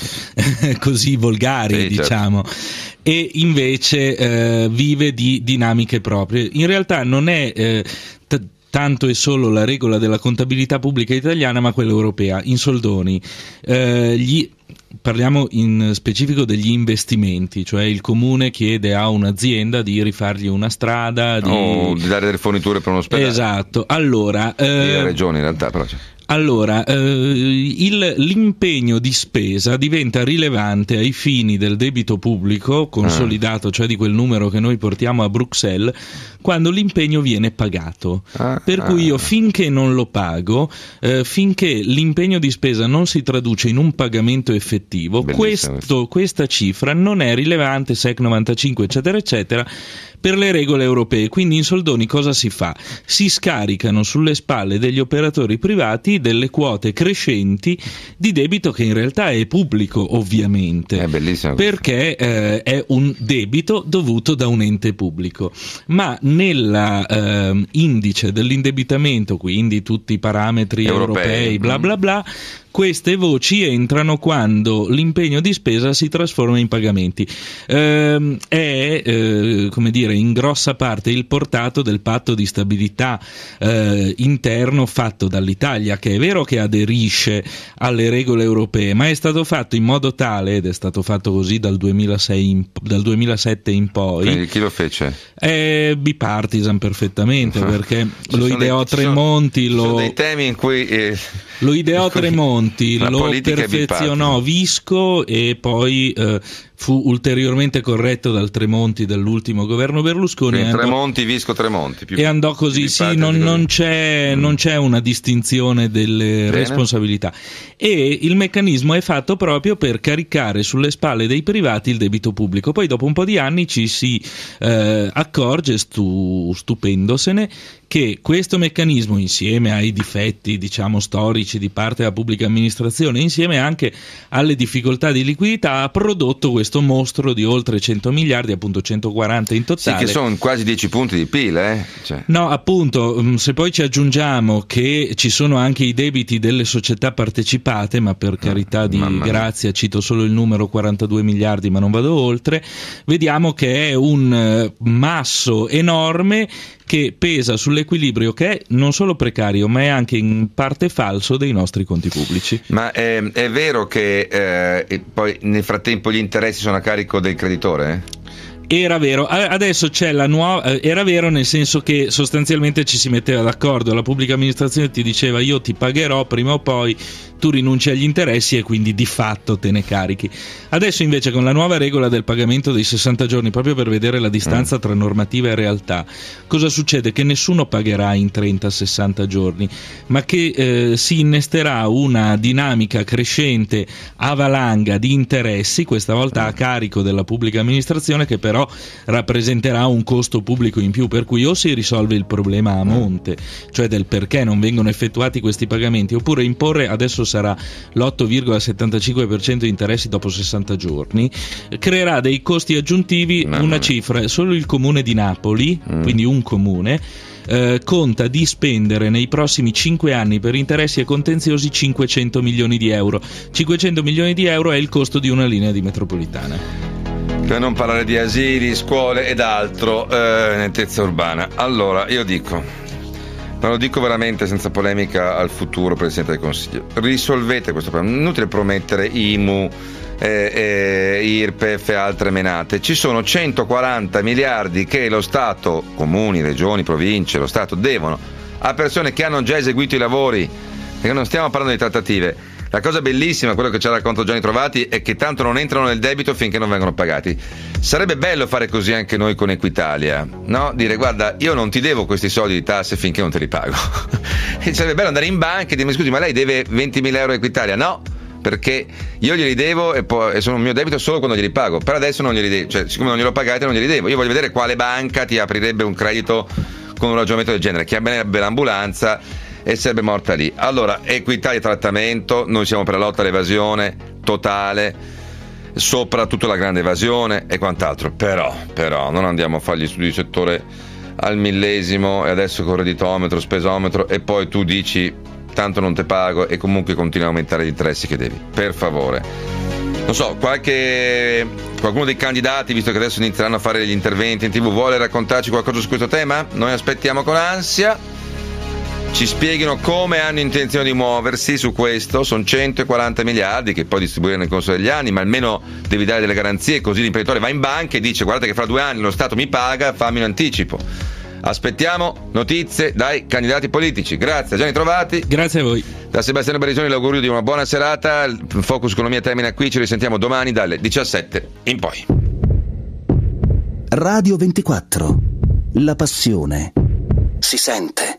così volgari, sì, diciamo, certo. E invece eh, vive di dinamiche proprie. In realtà non è eh, t- tanto e solo la regola della contabilità pubblica italiana, ma quella europea. In soldoni, eh, gli... parliamo in specifico degli investimenti, cioè il comune chiede a un'azienda di rifargli una strada, di, o di dare delle forniture per un ospedale. Esatto, allora eh... la regione in realtà però c'è. Allora, eh, il, l'impegno di spesa diventa rilevante ai fini del debito pubblico consolidato, ah. cioè di quel numero che noi portiamo a Bruxelles, quando l'impegno viene pagato. Ah, per cui io finché non lo pago, eh, finché l'impegno di spesa non si traduce in un pagamento effettivo, questo, questa cifra non è rilevante, S E C novantacinque eccetera eccetera, per le regole europee. Quindi in soldoni cosa si fa? Si scaricano sulle spalle degli operatori privati delle quote crescenti di debito che in realtà è pubblico, ovviamente, è bellissimo, perché eh, è un debito dovuto da un ente pubblico, ma nella eh, indice dell'indebitamento, quindi tutti i parametri europei, europei bla bla bla, queste voci entrano quando l'impegno di spesa si trasforma in pagamenti. Eh, è, eh, come dire, in grossa parte il portato del patto di stabilità eh, interno fatto dall'Italia, che è vero che aderisce alle regole europee, ma è stato fatto in modo tale, ed è stato fatto così dal duemilasei in, dal duemilasette in poi. Quindi chi lo fece? È bipartisan perfettamente, perché ci lo ideò dei, Tremonti, ci lo, sono dei temi in cui eh, lo ideò in cui Tremonti, lo perfezionò Visco e poi eh, fu ulteriormente corretto dal Tremonti dell'ultimo governo Berlusconi. Quindi andò, Tremonti, Visco, Tremonti. Più e andò così, sì, non, non, c'è, mm. non c'è una distinzione delle Bene. responsabilità. E il meccanismo è fatto proprio per caricare sulle spalle dei privati il debito pubblico. Poi dopo un po' di anni ci si eh, accorge, stu, stupendosene, che questo meccanismo, insieme ai difetti, diciamo, storici di parte della pubblica amministrazione, insieme anche alle difficoltà di liquidità, ha prodotto questo mostro di oltre cento miliardi, appunto centoquaranta in totale. Sì, che sono quasi dieci punti di P I L, eh? Cioè. No, appunto, se poi ci aggiungiamo che ci sono anche i debiti delle società partecipate, ma per carità di grazia cito solo il numero quarantadue miliardi, ma non vado oltre, vediamo che è un masso enorme che pesa sull'equilibrio, che è non solo precario ma è anche in parte falso, dei nostri conti pubblici. Ma è, è vero che eh, poi nel frattempo gli interessi sono a carico del creditore? Era vero, adesso c'è la nuova, era vero nel senso che sostanzialmente ci si metteva d'accordo, la pubblica amministrazione ti diceva io ti pagherò prima o poi, tu rinunci agli interessi e quindi di fatto te ne carichi. Adesso invece con la nuova regola del pagamento dei sessanta giorni, proprio per vedere la distanza tra normativa e realtà, cosa succede? Che nessuno pagherà in trenta sessanta giorni, ma che eh, si innesterà una dinamica crescente a valanga di interessi, questa volta a carico della pubblica amministrazione, che però rappresenterà un costo pubblico in più, per cui o si risolve il problema a monte, cioè del perché non vengono effettuati questi pagamenti, oppure imporre, adesso sarà l'otto virgola settantacinque per cento di interessi dopo sessanta giorni, creerà dei costi aggiuntivi, no, una no. cifra, solo il comune di Napoli, mm. quindi un comune, eh, conta di spendere nei prossimi cinque anni per interessi e contenziosi cinquecento milioni di euro. cinquecento milioni di euro è il costo di una linea di metropolitana. Per non parlare di asili, scuole ed altro, eh, nettezza urbana. Allora, io dico, ma lo dico veramente senza polemica al futuro Presidente del Consiglio, risolvete questo problema. Inutile promettere I M U eh, eh, I R P E F e altre menate. Ci sono centoquaranta miliardi che lo Stato, comuni, regioni, province, lo Stato devono a persone che hanno già eseguito i lavori, perché non stiamo parlando di trattative. La cosa bellissima, quello che ci ha raccontato Gianni Trovati, è che tanto non entrano nel debito finché non vengono pagati. Sarebbe bello fare così anche noi con Equitalia, no? Dire guarda, io non ti devo questi soldi di tasse finché non te li pago. E sarebbe bello andare in banca e dirmi scusi, ma lei deve ventimila euro a Equitalia? No, perché io glieli devo e, poi, e sono un mio debito solo quando glieli pago. Per adesso non glieli devo, cioè siccome non glielo pagate non glieli devo. Io voglio vedere quale banca ti aprirebbe un credito con un ragionamento del genere, che abbia l'ambulanza e sarebbe morta lì. Allora, Equitalia trattamento, noi siamo per la lotta all'evasione totale, soprattutto la grande evasione e quant'altro, però, però non andiamo a fare gli studi di settore al millesimo e adesso con redditometro, spesometro e poi tu dici tanto non te pago e comunque continua a aumentare gli interessi che devi. Per favore. Non so, qualche qualcuno dei candidati, visto che adesso inizieranno a fare gli interventi in tivù, vuole raccontarci qualcosa su questo tema? Noi aspettiamo con ansia. Ci spieghino come hanno intenzione di muoversi su questo. Sono centoquaranta miliardi che poi distribuire nel corso degli anni, ma almeno devi dare delle garanzie, così l'imprenditore va in banca e dice guardate che fra due anni lo Stato mi paga, fammi un anticipo. Aspettiamo notizie dai candidati politici. Grazie a Gianni Trovati. Grazie a voi. Da Sebastiano Barisoni l'augurio di una buona serata. Il Focus Economia termina qui, ci risentiamo domani dalle diciassette in poi. Radio ventiquattro. La passione si sente.